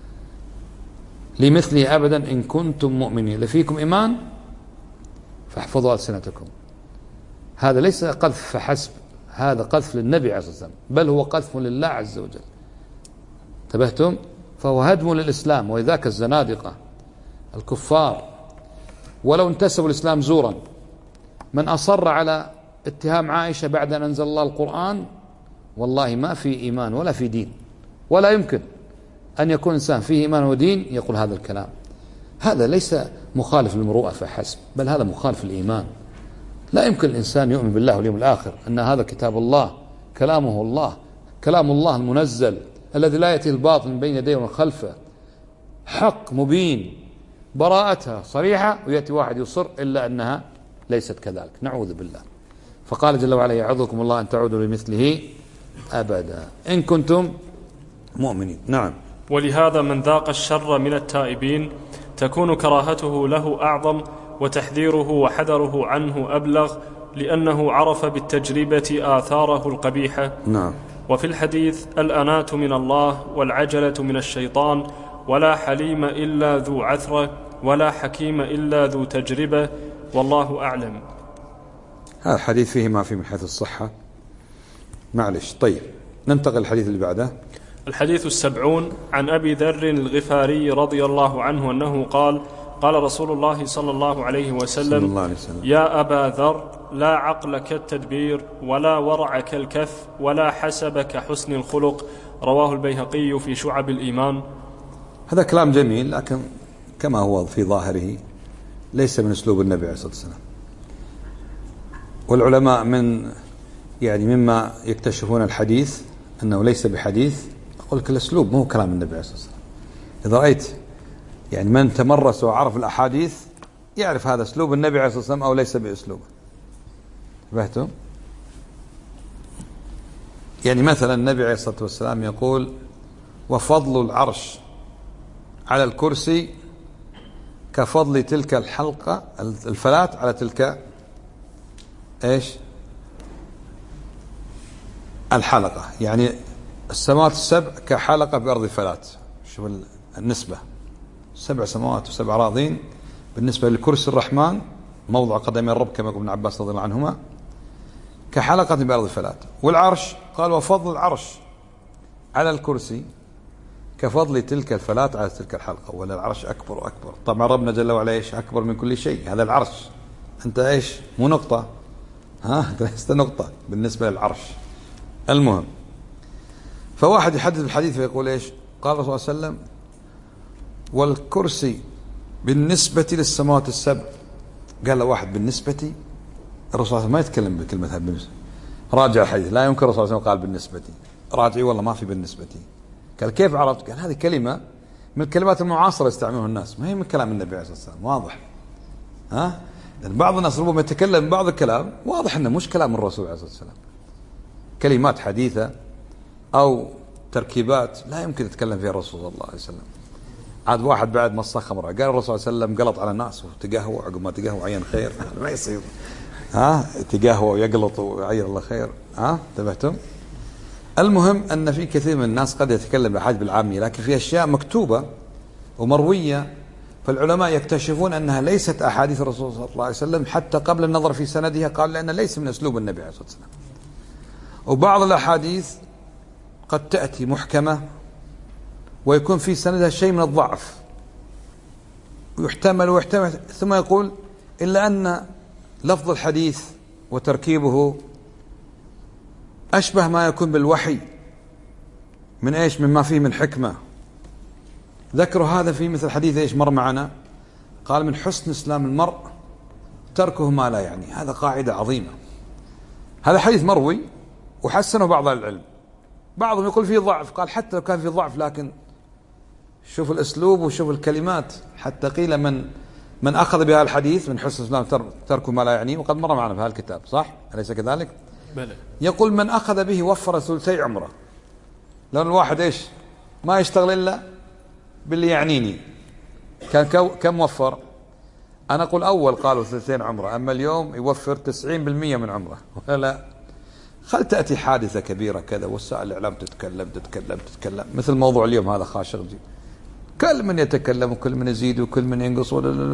لمثله أبدا إن كنتم مؤمنين، لفيكم إيمان فاحفظوا ألسنتكم. هذا ليس قذف فحسب، هذا قذف للنبي عليه الصلاة والسلام، بل هو قذف لله عز وجل. انتبهتم؟ فهو هدم للإسلام، وإذاك الزنادقة الكفار ولو انتسبوا الإسلام زورا، من أصر على اتهام عائشة بعد أن أنزل الله القرآن والله ما في إيمان ولا في دين، ولا يمكن أن يكون إنسان فيه إيمان ودين يقول هذا الكلام. هذا ليس مخالف للمروءة فحسب، بل هذا مخالف للإيمان. لا يمكن الإنسان يؤمن بالله واليوم الآخر أن هذا كتاب الله، كلامه الله، كلام الله المنزل الذي لا يأتي الباطل من بين يديه ومن خلفه، حق مبين براءتها صريحة، ويأتي واحد يصر إلا أنها ليست كذلك، نعوذ بالله. فقال جل وعلا يعظكم الله أن تعودوا لمثله أبدا إن كنتم مؤمنين. نعم. ولهذا من ذاق الشر من التائبين تكون كراهته له أعظم، وتحذيره وحذره عنه أبلغ، لأنه عرف بالتجربة آثاره القبيحة. نعم. وفي الحديث الأناة من الله والعجلة من الشيطان، ولا حليم إلا ذو عثرة، ولا حكيم إلا ذو تجربة، والله أعلم. هذا الحديث فيه ما فيه من حيث الصحة، معلش. طيب ننتقل الحديث اللي بعده. الحديث 70 عن أبي ذر الغفاري رضي الله عنه أنه قال قال رسول الله صلى الله عليه وسلم يا أبا ذر لا عقل كالتدبير، ولا ورع كالكف، ولا حسب كحسن الخلق، رواه البيهقي في شعب الإيمان. هذا كلام جميل، لكن كما هو في ظاهره ليس من أسلوب النبي عليه الصلاة والسلام. والعلماء مما يكتشفون الحديث أنه ليس بحديث، أقول لك الأسلوب مو كلام النبي عليه الصلاة والسلام. إذا رأيت من تمرس وعرف الأحاديث يعرف هذا أسلوب النبي عليه الصلاة والسلام أو ليس بأسلوبه. فهمتم؟ مثلا النبي عليه الصلاة والسلام يقول وفضل العرش على الكرسي كفضل تلك الحلقة الفلاة على تلك الحلقة، السماوات السبع كحلقة بأرض فلاة. شوف النسبة، 7 سماوات و7 أراضين بالنسبة لكرسي الرحمن موضع قدمي الرب، كما يقول ابن عباس رضي الله عنهما، كحلقة بأرض الفلاة. والعرش قال وفضل العرش على الكرسي كفضل تلك الفلاة على تلك الحلقة. ولا العرش أكبر وأكبر. طبعا ربنا جل وعلا إيش أكبر من كل شيء، هذا العرش. أنت إيش مو نقطة، أنت لست نقطة بالنسبة للعرش. المهم، فواحد يحدث بالحديث فيقول إيش قال الرسول صلى الله عليه وسلم والكرسي بالنسبة للسماوات السبع. قال له واحد بالنسبة، الرسول صلى الله عليه وسلم ما يتكلم بكلمة بالنسبة. راجع الحديث، لا يمكن الرسول صلى الله عليه وسلم قال بالنسبة. راجعي والله ما في بالنسبة. قال كيف عرفت؟ قال هذه كلمة من الكلمات المعاصرة يستعملها الناس، ما هي من كلام النبي عليه الصلاة والسلام. واضح؟ لأن بعض الناس ربما يتكلم بعض الكلام واضح أنه مش كلام الرسول عليه الصلاة والسلام، كلمات حديثة أو تركيبات لا يمكن يتكلم فيها الرسول صلى الله عليه وسلم. عاد واحد بعد ما صخ خمره قال الرسول صلى الله عليه وسلم قلط على الناس وتقهوى، عقب ما تقهوى عين خير ما يصير. تقهوى ويقلط وعين الله خير. انتبهتم؟ المهم أن في كثير من الناس قد يتكلم بحاجة بالعامية، لكن في أشياء مكتوبة ومروية، فالعلماء يكتشفون أنها ليست أحاديث الرسول صلى الله عليه وسلم حتى قبل النظر في سندها، قال لأن ليس من أسلوب النبي عليه الصلاة والسلام. وبعض الأحاديث قد تأتي محكمة ويكون في سندها شيء من الضعف ويحتمل ثم يقول إلا أن لفظ الحديث وتركيبه أشبه ما يكون بالوحي من إيش مما فيه من حكمة. ذكروا هذا في مثل حديث إيش مر معنا، قال من حسن إسلام المرء تركه ما لا يعني. هذا قاعدة عظيمة. هذا حديث مروي وحسنه بعض العلم، بعضهم يقول فيه ضعف، قال حتى لو كان فيه ضعف لكن شوف الأسلوب وشوف الكلمات. حتى قيل من أخذ بها الحديث من حسن الإسلام تركه ما لا يعني، وقد مر معنا في هذا الكتاب، صح؟ أليس كذلك؟ بلى. يقول من أخذ به وفر ثلثي عمره. لأن الواحد إيش ما يشتغل إلا باللي يعنيني. كان كم وفر؟ أنا أقول أول قالوا ثلثين عمره، أما اليوم يوفر 90% من عمره. ولا خل تأتي حادثة كبيرة كذا وسائل الإعلام تتكلم مثل موضوع اليوم هذا خاشق جدا، كل من يتكلم وكل من يزيد وكل من ينقص.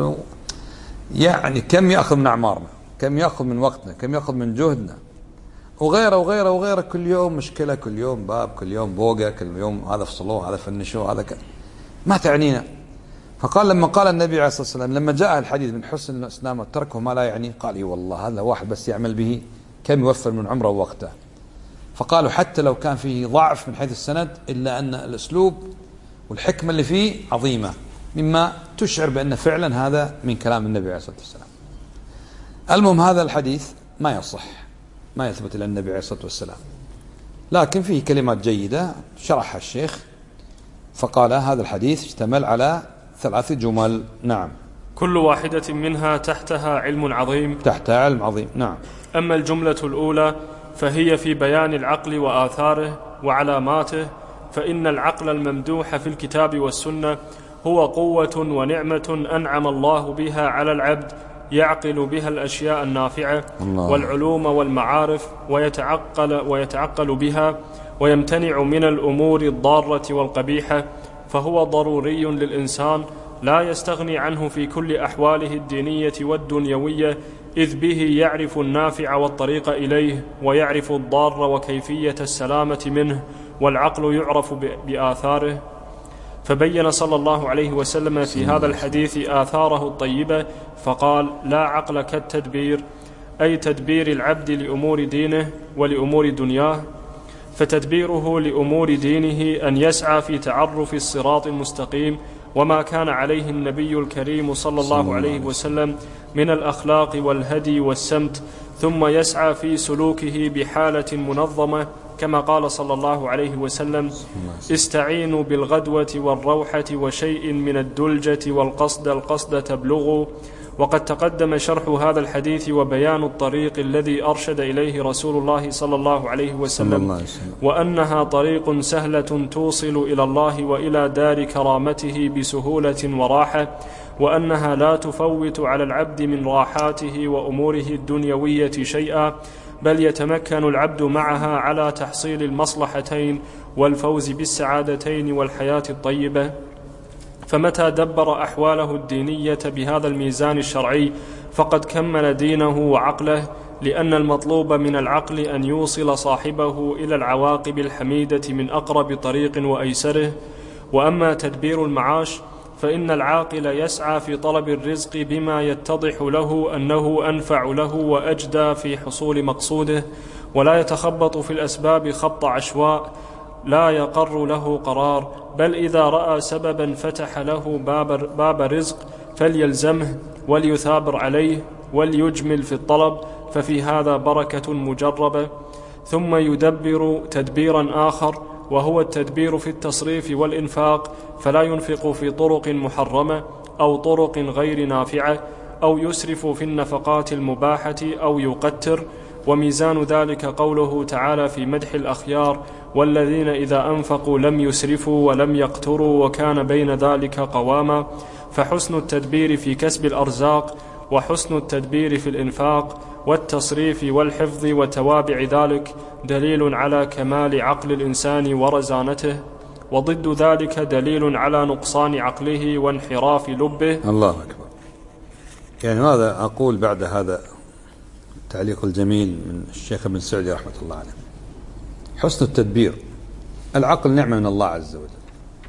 يعني كم يأخذ من أعمارنا، كم يأخذ من وقتنا، كم يأخذ من جهدنا، وغيره وغيره وغيره. كل يوم مشكلة، كل يوم باب، كل يوم بوقة، كل يوم هذا فصلوه، هذا فنشوه، هذا ما تعنينا. فقال لما قال النبي عليه الصلاة والسلام لما جاء الحديث من حسن الإسلام تركه ما لا يعني، قال والله هذا واحد بس يعمل به كم يوفر من عمره ووقته. فقالوا حتى لو كان فيه ضعف من حيث السند إلا أن الأسلوب والحكمة اللي فيه عظيمة، مما تشعر بأن فعلا هذا من كلام النبي عليه الصلاة والسلام. المهم هذا الحديث ما يصح، ما يثبت إلى النبي عليه الصلاة والسلام، لكن فيه كلمات جيدة شرحها الشيخ فقال هذا الحديث اشتمل على 3 جمل. نعم. كل واحدة منها تحتها علم عظيم. تحتها علم عظيم. نعم. أما الجملة الأولى فهي في بيان العقل وآثاره وعلاماته، فإن العقل الممدوح في الكتاب والسنة هو قوة ونعمة أنعم الله بها على العبد، يعقل بها الأشياء النافعة والعلوم والمعارف، ويتعقل بها ويمتنع من الأمور الضارة والقبيحة، فهو ضروري للإنسان لا يستغني عنه في كل أحواله الدينية والدنيوية، إذ به يعرف النافع والطريق إليه، ويعرف الضار وكيفية السلامة منه، والعقل يعرف بآثاره. فبين صلى الله عليه وسلم في هذا الحديث آثاره الطيبة فقال لا عقل كالتدبير، أي تدبير العبد لأمور دينه ولأمور دنياه. فتدبيره لأمور دينه أن يسعى في تعرف الصراط المستقيم وما كان عليه النبي الكريم صلى الله عليه وسلم من الأخلاق والهدي والسمت، ثم يسعى في سلوكه بحالة منظمة كما قال صلى الله عليه وسلم استعينوا بالغدوة والروحة وشيء من الدلجة والقصد تبلغوا. وقد تقدم شرح هذا الحديث وبيان الطريق الذي أرشد إليه رسول الله صلى الله عليه وسلم، وأنها طريق سهلة توصل إلى الله وإلى دار كرامته بسهولة وراحة، وأنها لا تفوت على العبد من راحاته وأموره الدنيوية شيئا، بل يتمكن العبد معها على تحصيل المصلحتين والفوز بالسعادتين والحياة الطيبة. فمتى دبر أحواله الدينية بهذا الميزان الشرعي فقد كمل دينه وعقله لأن المطلوب من العقل أن يوصل صاحبه إلى العواقب الحميدة من أقرب طريق وأيسره. وأما تدبير المعاش فإن العاقل يسعى في طلب الرزق بما يتضح له أنه أنفع له وأجدى في حصول مقصوده، ولا يتخبط في الأسباب خبط عشواء لا يقر له قرار، بل إذا رأى سببا فتح له باب رزق فليلزمه وليثابر عليه وليجمل في الطلب، ففي هذا بركة مجربة. ثم يدبر تدبيرا آخر، وهو التدبير في التصريف والإنفاق، فلا ينفق في طرق محرمة أو طرق غير نافعة، أو يسرف في النفقات المباحة أو يقتر. وميزان ذلك قوله تعالى في مدح الأخيار: والذين إذا أنفقوا لم يسرفوا ولم يقتروا وكان بين ذلك قواما. فحسن التدبير في كسب الأرزاق، وحسن التدبير في الإنفاق والتصريف والحفظ وتوابع ذلك دليل على كمال عقل الإنسان ورزانته، وضد ذلك دليل على نقصان عقله وانحراف لبه. الله أكبر. يعني ماذا أقول بعد هذا التعليق الجميل من الشيخ ابن سعدي رحمة الله عليه؟ حسن التدبير. العقل نعمة من الله عز وجل،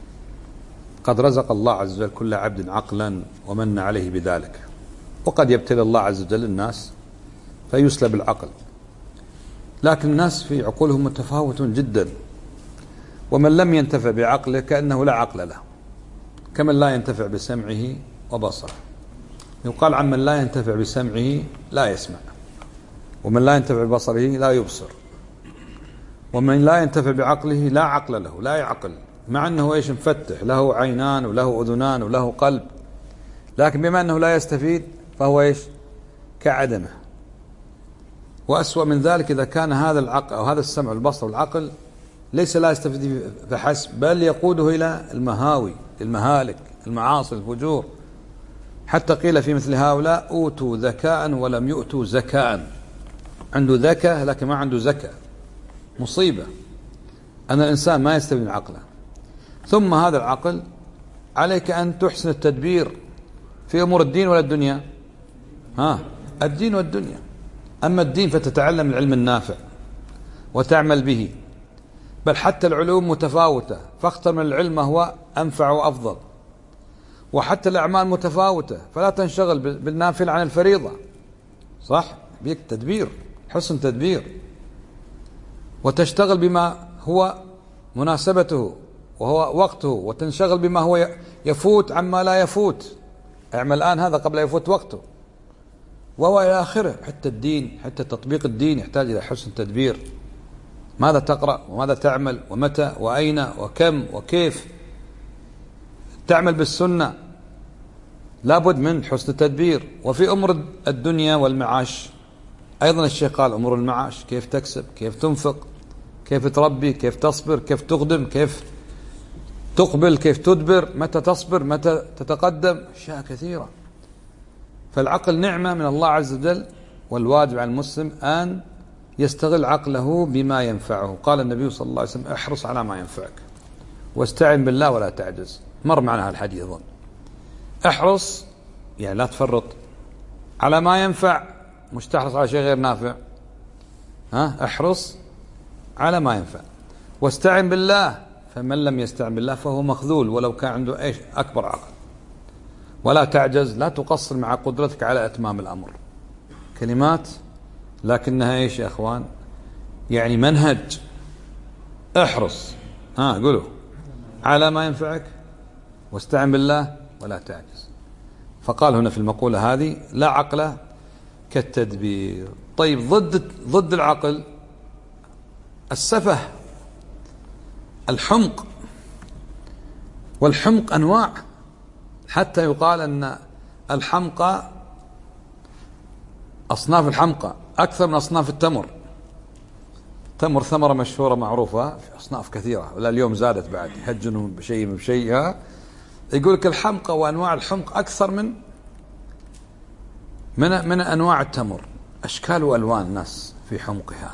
قد رزق الله عز وجل كل عبد عقلا ومن عليه بذلك، وقد يبتلي الله عز وجل الناس فيسلب العقل، لكن الناس في عقولهم متفاوتون جدا، ومن لم ينتفع بعقله كأنه لا عقل له، كمن لا ينتفع بسمعه وبصره. يقال عن من لا ينتفع بسمعه لا يسمع، ومن لا ينتفع ببصره لا يبصر، ومن لا ينتفع بعقله لا عقل له، لا يعقل، مع أنه إيش مفتح، له عينان وله أذنان وله قلب، لكن بما أنه لا يستفيد فهو إيش؟ كعدمه. وأسوأ من ذلك إذا كان هذا العقل أو هذا السمع والبصر والعقل ليس لا يستفيد فحسب، بل يقوده إلى المهاوي، المهالك، المعاصي، الفجور. حتى قيل في مثل هؤلاء: أوتوا ذكاء ولم يؤتوا زكاء. عنده ذكاء لكن ما عنده زكاة. مصيبة أن الإنسان ما يستفيد من عقله. ثم هذا العقل عليك أن تحسن التدبير في أمور الدين ولا الدنيا؟ الدين والدنيا. أما الدين فتتعلم العلم النافع وتعمل به، بل حتى العلوم متفاوتة، فاختر من العلم ما هو أنفع وأفضل. وحتى الأعمال متفاوتة، فلا تنشغل بالنافل عن الفريضة. صح؟ بيك تدبير، حسن تدبير، وتشتغل بما هو مناسبته وهو وقته، وتنشغل بما هو يفوت عما لا يفوت. اعمل الآن هذا قبل يفوت وقته، وهو إلى آخره. حتى الدين، حتى تطبيق الدين يحتاج إلى حسن تدبير. ماذا تقرأ وماذا تعمل ومتى وأين وكم وكيف. تعمل بالسنة لابد من حسن التدبير. وفي أمر الدنيا والمعاش أيضا الشيخ قال: أمور المعاش، كيف تكسب، كيف تنفق، كيف تربي، كيف تصبر، كيف تقدم، كيف تقبل، كيف تدبر، متى تصبر، متى تتقدم، أشياء كثيرة. فالعقل نعمة من الله عز وجل، والواجب على المسلم أن يستغل عقله بما ينفعه. قال النبي صلى الله عليه وسلم: احرص على ما ينفعك واستعن بالله ولا تعجز. مر معنا الحديث أظن. احرص يعني لا تفرط على ما ينفع، مش تحرص على شيء غير نافع. احرص على ما ينفع، واستعن بالله، فمن لم يستعن بالله فهو مخذول ولو كان عنده ايش أكبر عقل. ولا تعجز، لا تقصر مع قدرتك على إتمام الأمر. كلمات لكنها ايش يا أخوان؟ يعني منهج. احرص، قولوا، على ما ينفعك واستعن بالله ولا تعجز. فقال هنا في المقولة هذه: لا عقل كالتدبير. طيب ضد العقل السفه، الحمق. والحمق أنواع، حتى يقال أن الحمقى، أصناف الحمقى أكثر من أصناف التمر. التمر ثمرة مشهورة معروفة، في أصناف كثيرة، ولا اليوم زادت بعد، يهجنوا بشيء. يقول لك الحمقى وأنواع الحمق أكثر من أنواع التمر. أشكال وألوان الناس في حمقها.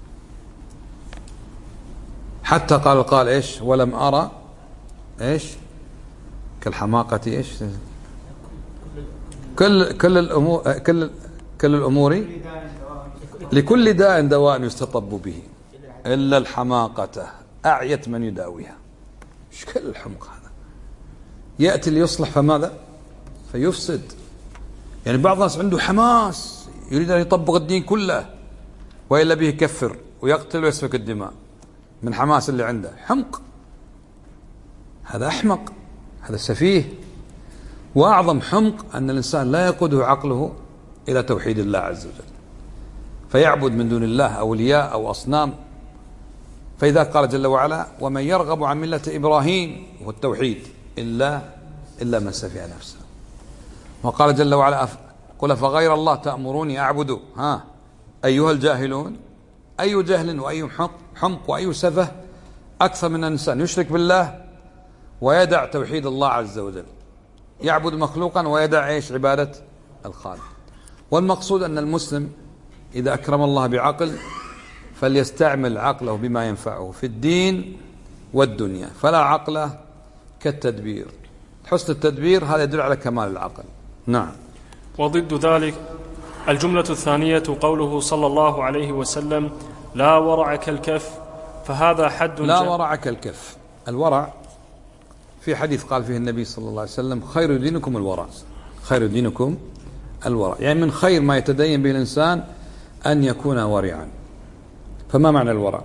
حتى قال إيش: ولم أرى إيش كالحماقة إيش كل الأمور لكل داء دواء يستطب به إلا الحماقة أعيت من يداويها. إيش كل الحمق هذا؟ يأتي ليصلح فماذا؟ فيفسد. يعني بعض الناس عنده حماس يريد أن يطبق الدين كله، وإلا به يكفر ويقتل ويسفك الدماء من حماس اللي عنده. حمق، هذا أحمق، هذا سفيه. وأعظم حمق أن الإنسان لا يقوده عقله إلى توحيد الله عز وجل، فيعبد من دون الله أولياء أو أصنام. فإذا قال جل وعلا: ومن يرغب عن ملة إبراهيم، وهو التوحيد، إلا من سفه نفسه. وقال جل وعلا: قل فغير الله تأمروني أعبد أيها الجاهلون. أي جهل وأي حمق وأي سفه أكثر من الإنسان يشرك بالله ويدع توحيد الله عز وجل، يعبد مخلوقا ويدع إيش؟ عبادة الخالق. والمقصود أن المسلم إذا أكرم الله بعقل فليستعمل عقله بما ينفعه في الدين والدنيا، فلا عقل كالتدبير. حسن التدبير هذا يدل على كمال العقل. نعم. وضد ذلك الجملة الثانية قوله صلى الله عليه وسلم: لا ورع كالكف، فهذا حد. لا ورع كالكف. الورع في حديث قال فيه النبي صلى الله عليه وسلم: خير دينكم الورع. خير دينكم الورع، يعني من خير ما يتدين به الإنسان أن يكون ورعا. فما معنى الورع؟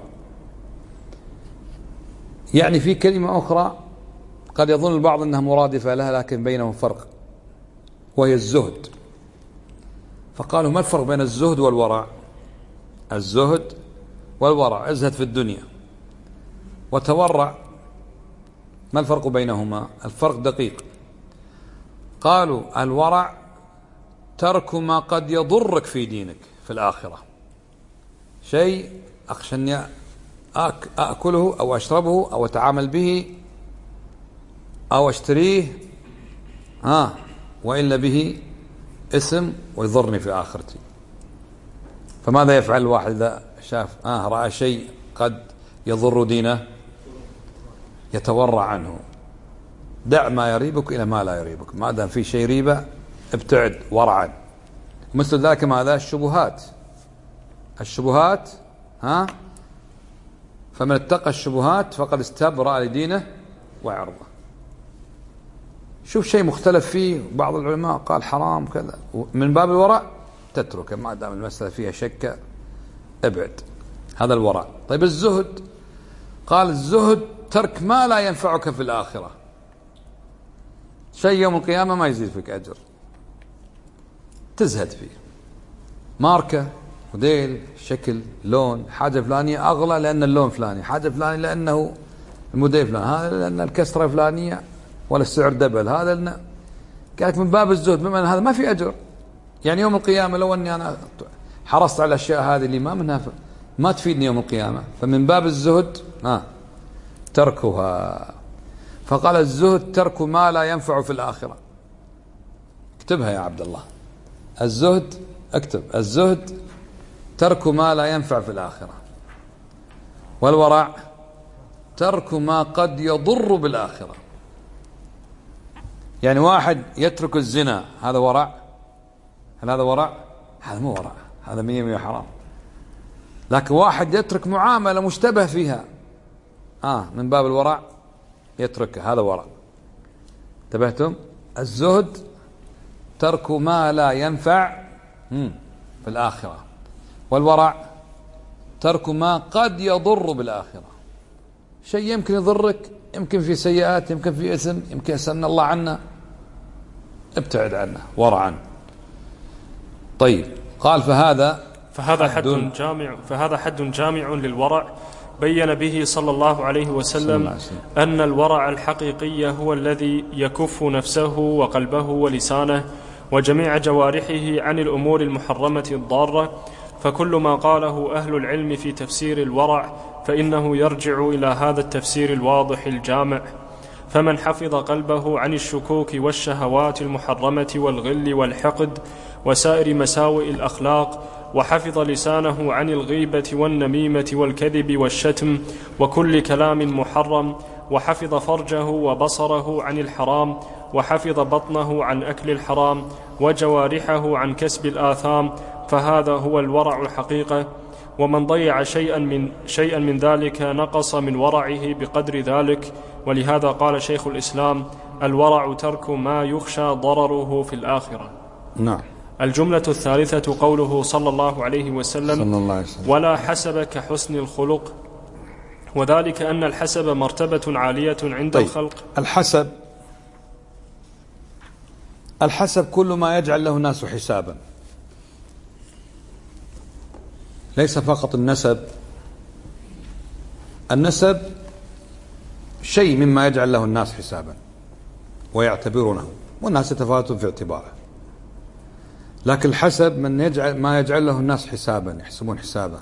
يعني في كلمة أخرى قد يظن البعض أنها مرادفة لها، لكن بينهم فرق، وهي الزهد. فقالوا: ما الفرق بين الزهد والورع؟ الزهد والورع، ازهد في الدنيا وتورع، ما الفرق بينهما؟ الفرق دقيق. قالوا: الورع ترك ما قد يضرك في دينك في الآخرة، شيء أخشى أني أأكله أو أشربه أو أتعامل به أو أشتريه وإلا به اسم ويضرني في آخرتي. فماذا يفعل الواحد إذا شاف رأى شيء قد يضر دينه؟ يتورع عنه. دع ما يريبك إلى ما لا يريبك، ما دام في شيء ريبة ابتعد ورعا. مثل ذلك ماذا؟ الشبهات. الشبهات فمن اتقى الشبهات فقد استبرأ لدينه وعرضه. شوف شيء مختلف فيه، بعض العلماء قال حرام كذا، من باب الورع تتركه ما دام المسألة فيها شك، ابعد. هذا الورع. طيب الزهد، قال: الزهد ترك ما لا ينفعك في الآخرة، شيء يوم القيامة ما يزيد فيك أجر، تزهد فيه. ماركة، موديل، شكل، لون، حاجة فلانية أغلى لأن اللون فلاني، حاجة فلانية لأنه الموديل فلان، هذا لأن الكسرة فلانية ولا السعر دبل، هذا لأن قالت من باب الزهد، بما أن هذا ما في أجر. يعني يوم القيامة لو أني أنا حرصت على الأشياء هذه اللي ما منها ما تفيدني يوم القيامة، فمن باب الزهد تركها. فقال: الزهد ترك ما لا ينفع في الآخرة. اكتبها يا عبد الله، الزهد، اكتب: الزهد ترك ما لا ينفع في الآخرة، والورع ترك ما قد يضر بالآخرة. يعني واحد يترك الزنا، هذا ورع؟ هل هذا ورع؟ هذا مو ورع، هذا 100% حرام. لكن واحد يترك معاملة مشتبه فيها من باب الورع يتركها، هذا ورع. انتبهتم؟ الزهد ترك ما لا ينفع في الآخرة، والورع ترك ما قد يضر بالآخرة، شيء يمكن يضرك، يمكن في سيئات، يمكن في إثم، يمكن يسألنا الله عنه، ابتعد عنه ورعا. طيب، قال: فهذا حد جامع للورع، بين به صلى الله عليه وسلم أن الورع الحقيقي هو الذي يكف نفسه وقلبه ولسانه وجميع جوارحه عن الأمور المحرمة الضارة. فكل ما قاله أهل العلم في تفسير الورع فإنه يرجع إلى هذا التفسير الواضح الجامع. فمن حفظ قلبه عن الشكوك والشهوات المحرمة والغل والحقد وسائر مساوئ الأخلاق، وحفظ لسانه عن الغيبة والنميمة والكذب والشتم وكل كلام محرم، وحفظ فرجه وبصره عن الحرام، وحفظ بطنه عن أكل الحرام، وجوارحه عن كسب الآثام، فهذا هو الورع الحقيقة، ومن ضيع شيئا من ذلك نقص من ورعه بقدر ذلك. ولهذا قال شيخ الإسلام: الورع ترك ما يخشى ضرره في الآخرة. نعم. الجملة الثالثة قوله صلى الله عليه وسلم: ولا حسب كحسن الخلق، وذلك أن الحسب مرتبة عالية عند الخلق. الحسب كل ما يجعل له الناس حسابا، ليس فقط النسب شيء مما يجعل له الناس حسابا ويعتبرونه، والناس يتفاوتون في اعتباره، لكن الحسب ما يجعل له الناس حسابا، يحسبون حسابه.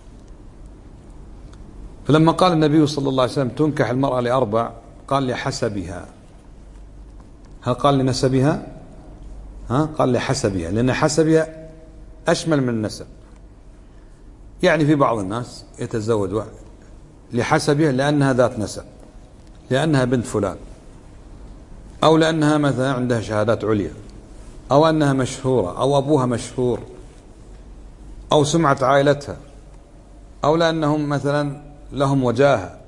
فلما قال النبي صلى الله عليه وسلم تنكح المرأة لأربع، قال لحسبها. هل قال لنسبها؟ قال لحسبها، لأن حسبها أشمل من النسب. يعني في بعض الناس يتزوج لحسبها لأنها ذات نسب، لأنها بنت فلان، أو لأنها مثلا عندها شهادات عليا، أو أنها مشهورة، أو أبوها مشهور، أو سمعة عائلتها، أو لأنهم مثلا لهم وجاهة،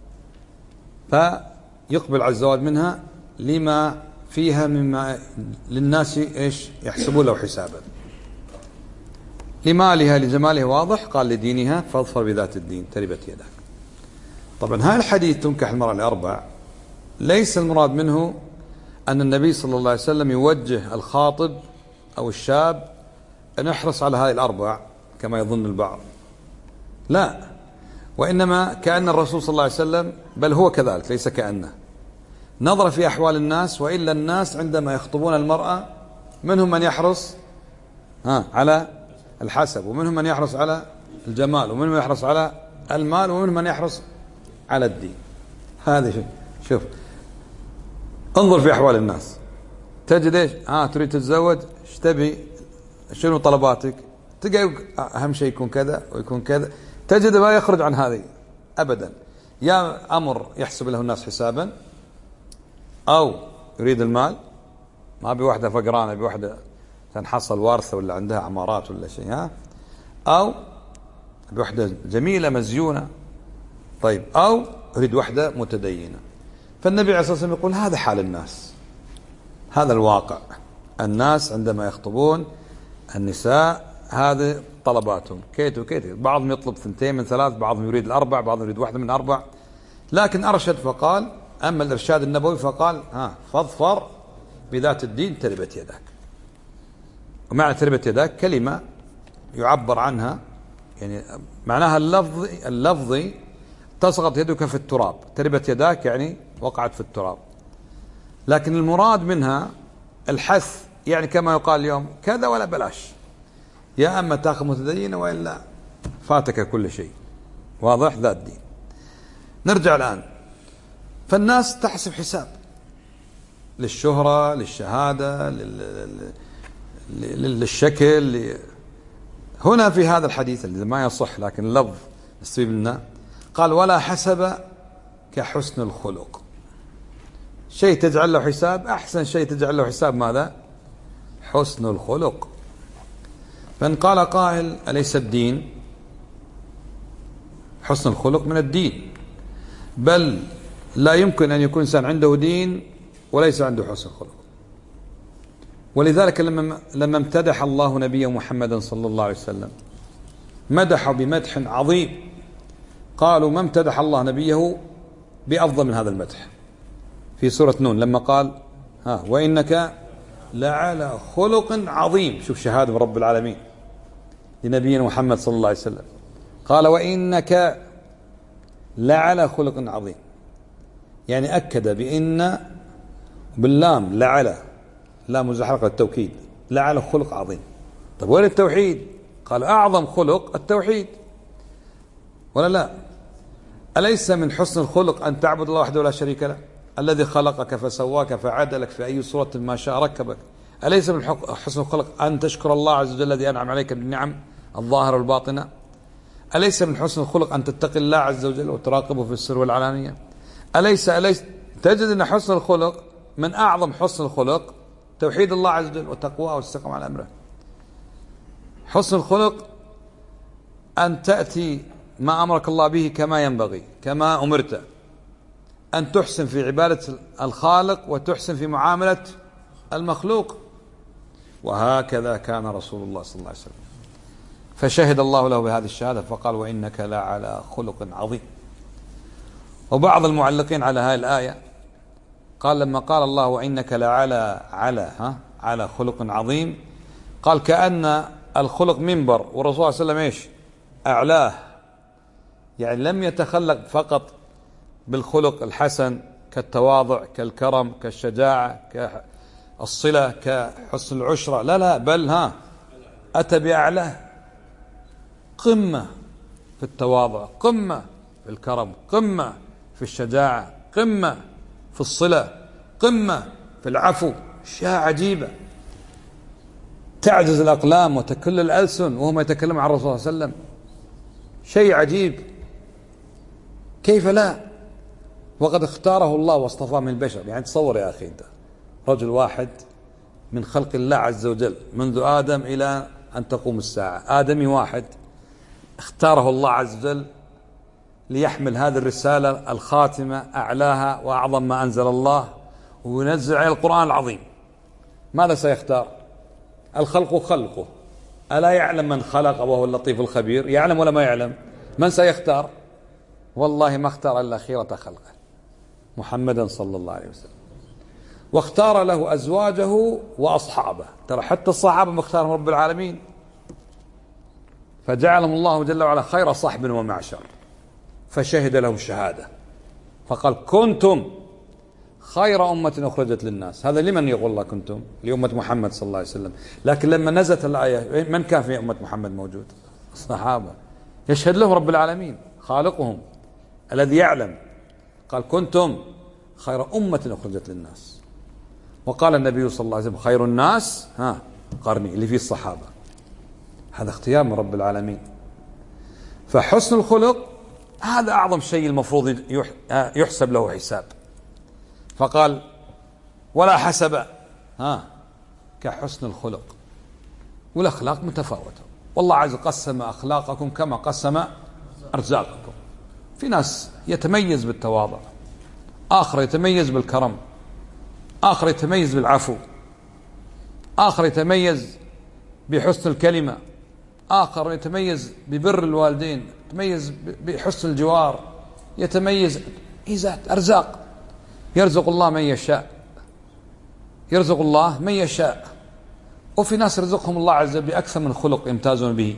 فيقبل على الزواج منها لما فيها مما للناس يحسبون له حسابا. لمالها لجمالها واضح، قال لدينها فاظفر بذات الدين تربت يدك. طبعا هذا الحديث تنكح المرأة لأربع ليس المراد منه أن النبي صلى الله عليه وسلم يوجه الخاطب أو الشاب أن يحرص على هذه الأربع كما يظن البعض، لا، وإنما كأن الرسول صلى الله عليه وسلم، بل هو كذلك ليس كأنه، نظر في أحوال الناس، وإلا الناس عندما يخطبون المرأة منهم من يحرص على الحسب، ومنهم من يحرص على الجمال، ومنهم من يحرص على المال، ومنهم من يحرص على الدين. هذا شوف انظر في أحوال الناس، تجد ايش؟ تريد تتزوج، ايش تبي؟ شنو طلباتك؟ تلقى أهم شيء يكون كذا ويكون كذا، تجد ما يخرج عن هذه أبدا. يا أمر يحسب له الناس حسابا، أو يريد المال، ما بواحدة فقرانة، بواحدة تنحصل وارثة ولا عندها عمارات ولا شيء، أو بواحدة جميلة مزيونة، طيب، أو يريد واحدة متدينة. فالنبي عليه الصلاة والسلام يقول هذا حال الناس، هذا الواقع. الناس عندما يخطبون النساء هذه طلباتهم كيت وكيت، بعضهم يطلب 2 من 3، بعضهم يريد 4، بعضهم يريد 1 من 4، لكن أرشد فقال، أما الإرشاد النبوي فقال فاظفر بذات الدين تربت يدك. ومعنى تربت يدك كلمة يعبر عنها، يعني معناها اللفظي تسقط يدك في التراب، تربت يداك يعني وقعت في التراب، لكن المراد منها الحث، يعني كما يقال اليوم كذا ولا بلاش، يا أما تأخذ متدينة وإلا فاتك كل شيء، واضح؟ ذات دين. نرجع الآن، فالناس تحسب حساب للشهرة، للشهادة، للشكل. هنا في هذا الحديث الذي ما يصح لكن اللفظ يستوي لنا، قال ولا حسب كحسن الخلق. شيء تجعل له حساب، أحسن شيء تجعل له حساب ماذا؟ حسن الخلق. فإن قال قائل أليس الدين حسن الخلق من الدين؟ بل لا يمكن أن يكون إنسان عنده دين وليس عنده حسن خلق. ولذلك لما امتدح الله نبيه محمدا صلى الله عليه وسلم مدحه بمدح عظيم، قالوا ما امتدح الله نبيه بأفضل من هذا المدح في سورة نون، لما قال وإنك لعلى خلق عظيم. شوف شهادة من رب العالمين لنبينا محمد صلى الله عليه وسلم، قال وإنك لعلى خلق عظيم، يعني أكد بإن باللام لعلى، لام مزحلقة التوكيد، لعلى خلق عظيم. طيب وين التوحيد؟ قال أعظم خلق التوحيد، ولا لا؟ أليس من حسن الخلق أن تعبد الله وحده لا شريك له، الذي خلقك فسواك فعدلك في أي صورة ما شاء ركبك؟ أليس من حسن الخلق أن تشكر الله عز وجل الذي أنعم عليك بالنعم الظاهرة والباطنة؟ أليس من حسن الخلق أن تتقي الله عز وجل وتراقبه في السر والعلانية؟ أليس تجد أن حسن الخلق من أعظم حسن الخلق توحيد الله عز وجل وتقواه والاستقامة على أمره. حسن الخلق أن تأتي ما أمرك الله به كما ينبغي، كما أمرت، أن تحسن في عبادة الخالق وتحسن في معاملة المخلوق. وهكذا كان رسول الله صلى الله عليه وسلم، فشهد الله له بهذه الشهادة فقال: وإنك لعلى خلق عظيم. وبعض المعلقين على هذه الآية قال لما قال الله: وإنك على خلق عظيم، قال كأن الخلق منبر، والرسول صلى الله عليه وسلم إيش؟ أعلاه. يعني لم يتخلق فقط بالخلق الحسن كالتواضع، كالكرم، كالشجاعة، كالصلة، كحسن العشرة، لا بل أتى بأعلاه، قمة في التواضع، قمة في الكرم، قمة في الشجاعة، قمة في الصلة، قمة في العفو. أشياء عجيبة تعجز الأقلام وتكل الألسن وهم يتكلم عن الرسول صلى الله عليه وسلم. شيء عجيب، كيف لا؟ وقد اختاره الله واصطفاه من البشر. يعني تصور يا أخي، أنت رجل واحد من خلق الله عز وجل منذ آدم إلى أن تقوم الساعة، آدمي واحد اختاره الله عز وجل ليحمل هذه الرسالة الخاتمة، أعلاها وأعظم ما أنزل الله، وينزل عليه القرآن العظيم. ماذا سيختار؟ الخلق خلقه، ألا يعلم من خلق وهو اللطيف الخبير؟ يعلم ولا ما يعلم؟ من سيختار؟ والله ما اختار إلا خيرة خلقه محمدا صلى الله عليه وسلم، واختار له أزواجه وأصحابه. ترى حتى الصحابة مختارهم رب العالمين، فجعلهم الله جل وعلا خير صحب ومعشر، فشهد له الشهادة فقال: كنتم خير أمة أخرجت للناس. هذا لمن يقول الله كنتم؟ لأمة محمد صلى الله عليه وسلم. لكن لما نزلت الآية من كان في أمة محمد موجود؟ الصحابة. يشهد له رب العالمين خالقهم الذي يعلم، قال: كنتم خير أمة أخرجت للناس. وقال النبي صلى الله عليه وسلم: خير الناس قرني، اللي فيه الصحابة. هذا اختيار من رب العالمين. فحسن الخلق هذا أعظم شيء المفروض يحسب له حساب. فقال: ولا حسب كحسن الخلق. والأخلاق متفاوتة، والله عز وجل قسم أخلاقكم كما قسم أرزاقكم. في ناس يتميز بالتواضع، آخر يتميز بالكرم، آخر يتميز بالعفو، آخر يتميز بحسن الكلمة، آخر يتميز ببر الوالدين، يتميز بحسن الجوار، يتميز إيزات أرزاق. يرزق الله من يشاء، يرزق الله من يشاء. وفي ناس يرزقهم الله عز وجل بأكثر من خلق يمتازون به،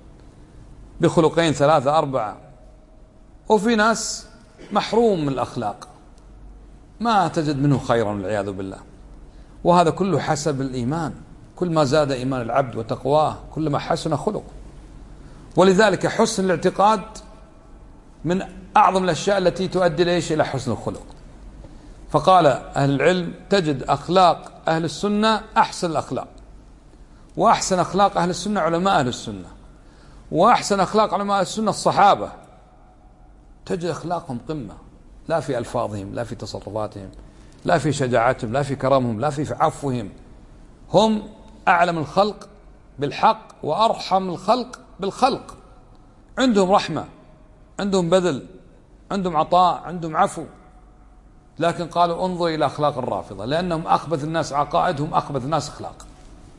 بخلقين 3 4. وفي ناس محروم من الأخلاق، ما تجد منه خيرا والعياذ بالله. وهذا كله حسب الإيمان، كل ما زاد إيمان العبد وتقواه كل ما حسن خلقه. ولذلك حسن الاعتقاد من أعظم الأشياء التي تؤدي ليش؟ إلى حسن الخلق. فقال أهل العلم: تجد أخلاق أهل السنة أحسن الأخلاق، وأحسن أخلاق أهل السنة علماء أهل السنة، وأحسن أخلاق علماء السنة الصحابة. تجد أخلاقهم قمة، لا في ألفاظهم، لا في تصرفاتهم، لا في شجاعتهم، لا في كرمهم، لا في عفوهم. هم أعلم الخلق بالحق وأرحم الخلق بالخلق. عندهم رحمة، عندهم بذل، عندهم عطاء، عندهم عفو. لكن قالوا: انظر إلى أخلاق الرافضة، لأنهم أخبث الناس عقائدهم، أخبث الناس أخلاق.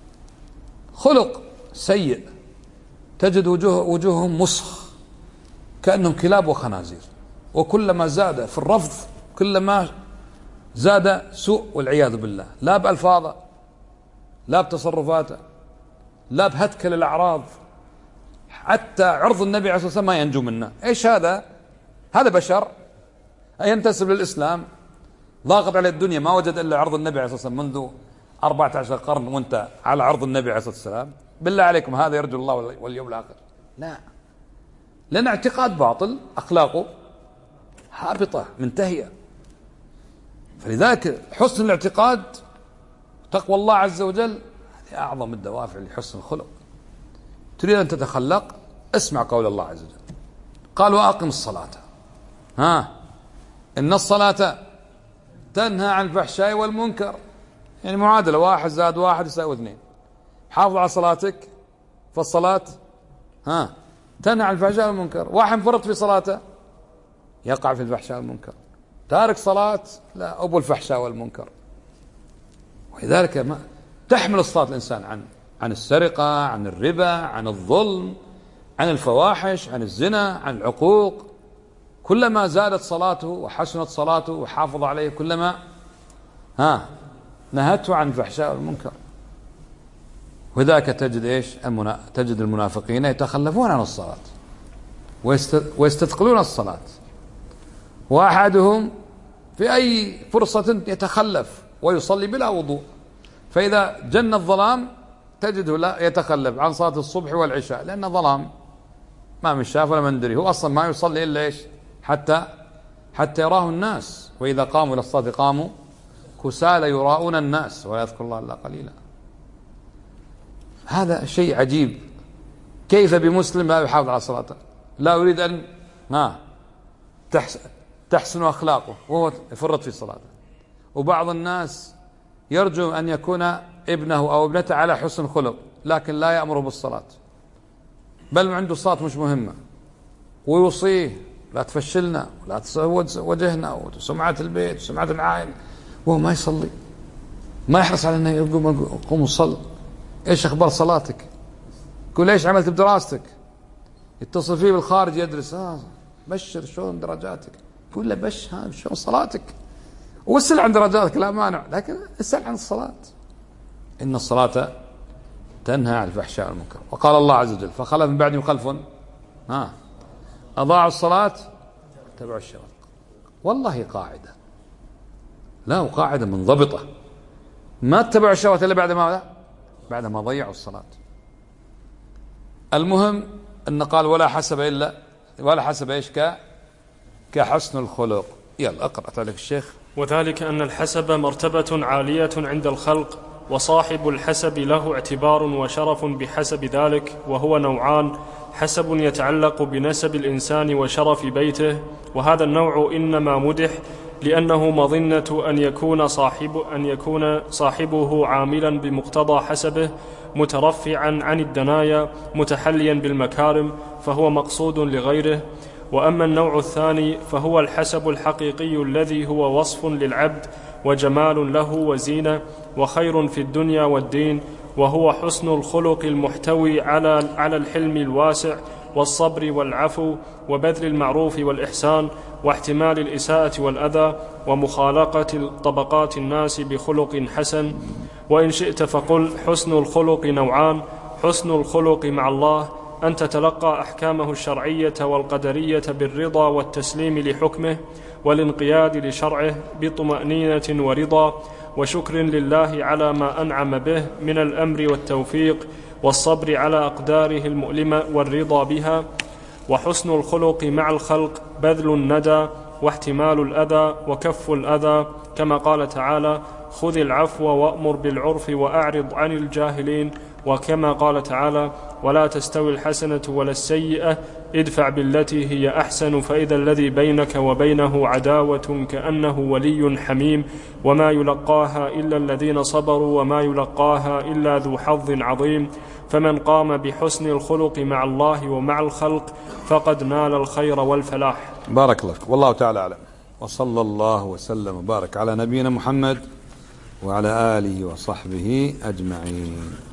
خلق سيء، تجد وجوههم مسخ كأنهم كلاب وخنازير، وكلما زاد في الرفض كلما زاد سوء والعياذ بالله، لا بألفاظه، لا بتصرفاته، لا بهتك للأعراض. حتى عرض النبي عليه الصلاة والسلام ما ينجو منه. إيش هذا؟ هذا بشر ينتسب للإسلام، ضاقت على الدنيا، ما وجد إلا عرض النبي عليه الصلاة والسلام منذ 14 قرن وانت على عرض النبي عليه الصلاة والسلام. بالله عليكم هذا يرجو الله واليوم الآخر؟ لا، لأن اعتقاد باطل، أخلاقه هابطة منتهية. فلذلك حسن الاعتقاد تقوى الله عز وجل هذه أعظم الدوافع لحسن الخلق. تريد أن تتخلق؟ اسمع قول الله عز وجل، قال: وأقم الصلاة إن الصلاة تنهى عن الفحشاء والمنكر. يعني معادلة، 1 زائد 1 يساوي 2. حافظ على صلاتك فالصلاة تنهى عن الفحشاء والمنكر. واحد فرط في صلاته يقع في الفحشاء والمنكر، تارك صلاة لا أبو الفحشاء والمنكر. ولذلك ما تحمل الصلاة الإنسان عن السرقة، عن الربا، عن الظلم، عن الفواحش، عن الزنا، عن العقوق. كلما زادت صلاته وحسنت صلاته وحافظ عليه كلما نهته عن الفحشاء والمنكر. وذاك تجد إيش؟ تجد المنافقين يتخلفون عن الصلاة ويستثقلون الصلاة، وأحدهم في أي فرصة يتخلف ويصلي بلا وضوء، فإذا جن الظلام تجده لا يتخلف عن صلاة الصبح والعشاء، لأن ظلام ما من شاف ولا من دري، هو أصلا ما يصلي إلا إيش؟ حتى يراه الناس، وإذا قاموا إلى الصلاة قاموا كسالى يراؤون الناس ولا يذكر الله إلا قليلا. هذا شيء عجيب. كيف بمسلم لا يحافظ على صلاته، لا يريد أن تحسن أخلاقه وهو يفرط في صلاته. وبعض الناس يرجو أن يكون ابنه أو ابنته على حسن خلق، لكن لا يأمره بالصلاة، بل عنده صلاة مش مهمة، ويوصيه لا تفشلنا ولا تسود وجهنا وسمعة البيت وسمعة العائلة، وهو ما يصلي، ما يحرص على أنه يقوم وصل. إيش أخبار صلاتك؟ يقول إيش عملت بدراستك؟ يتصل فيه بالخارج يدرس، بشر شلون درجاتك؟ يقول له شلون صلاتك؟ واسأل عن درجاتك لا مانع، لكن اسأل عن الصلاة. إن الصلاة تنهى عن الفحشاء والمنكر. وقال الله عز وجل: فخلف من بعدهم خلف أضاعوا الصلاة اتبعوا الشهوات. والله قاعدة، لا قاعدة منضبطة، ما اتبعوا الشهوات إلا بعد ما ضيعوا الصلاة. المهم أن قال ولا حسب إيش كحسن الخلق. يلا اقرأ عليك الشيخ. وذلك أن الحسب مرتبة عالية عند الخلق، وصاحب الحسب له اعتبار وشرف بحسب ذلك، وهو نوعان: حسب يتعلق بنسب الإنسان وشرف بيته، وهذا النوع إنما مدح لأنه مظنة أن يكون صاحبه عاملا بمقتضى حسبه، مترفعا عن الدنايا، متحليا بالمكارم، فهو مقصود لغيره. وأما النوع الثاني فهو الحسب الحقيقي الذي هو وصف للعبد وجمال له وزينة وخير في الدنيا والدين، وهو حسن الخلق المحتوي على الحلم الواسع والصبر والعفو وبذل المعروف والإحسان واحتمال الإساءة والأذى ومخالقة طبقات الناس بخلق حسن. وإن شئت فقل حسن الخلق نوعان: حسن الخلق مع الله أن تتلقى أحكامه الشرعية والقدرية بالرضا والتسليم لحكمه والانقياد لشرعه بطمأنينة ورضا وشكر لله على ما أنعم به من الأمر والتوفيق والصبر على أقداره المؤلمة والرضا بها. وحسن الخلق مع الخلق بذل الندى واحتمال الأذى وكف الأذى، كما قال تعالى: خذ العفو وأمر بالعرف وأعرض عن الجاهلين، وكما قال تعالى: ولا تستوي الحسنة ولا السيئة ادفع بالتي هي أحسن فإذا الذي بينك وبينه عداوة كأنه ولي حميم، وما يلقاها إلا الذين صبروا وما يلقاها إلا ذو حظ عظيم. فمن قام بحسن الخلق مع الله ومع الخلق فقد نال الخير والفلاح. بارك الله فيك، والله تعالى أعلم، وصلى الله وسلم وبارك على نبينا محمد وعلى آله وصحبه أجمعين.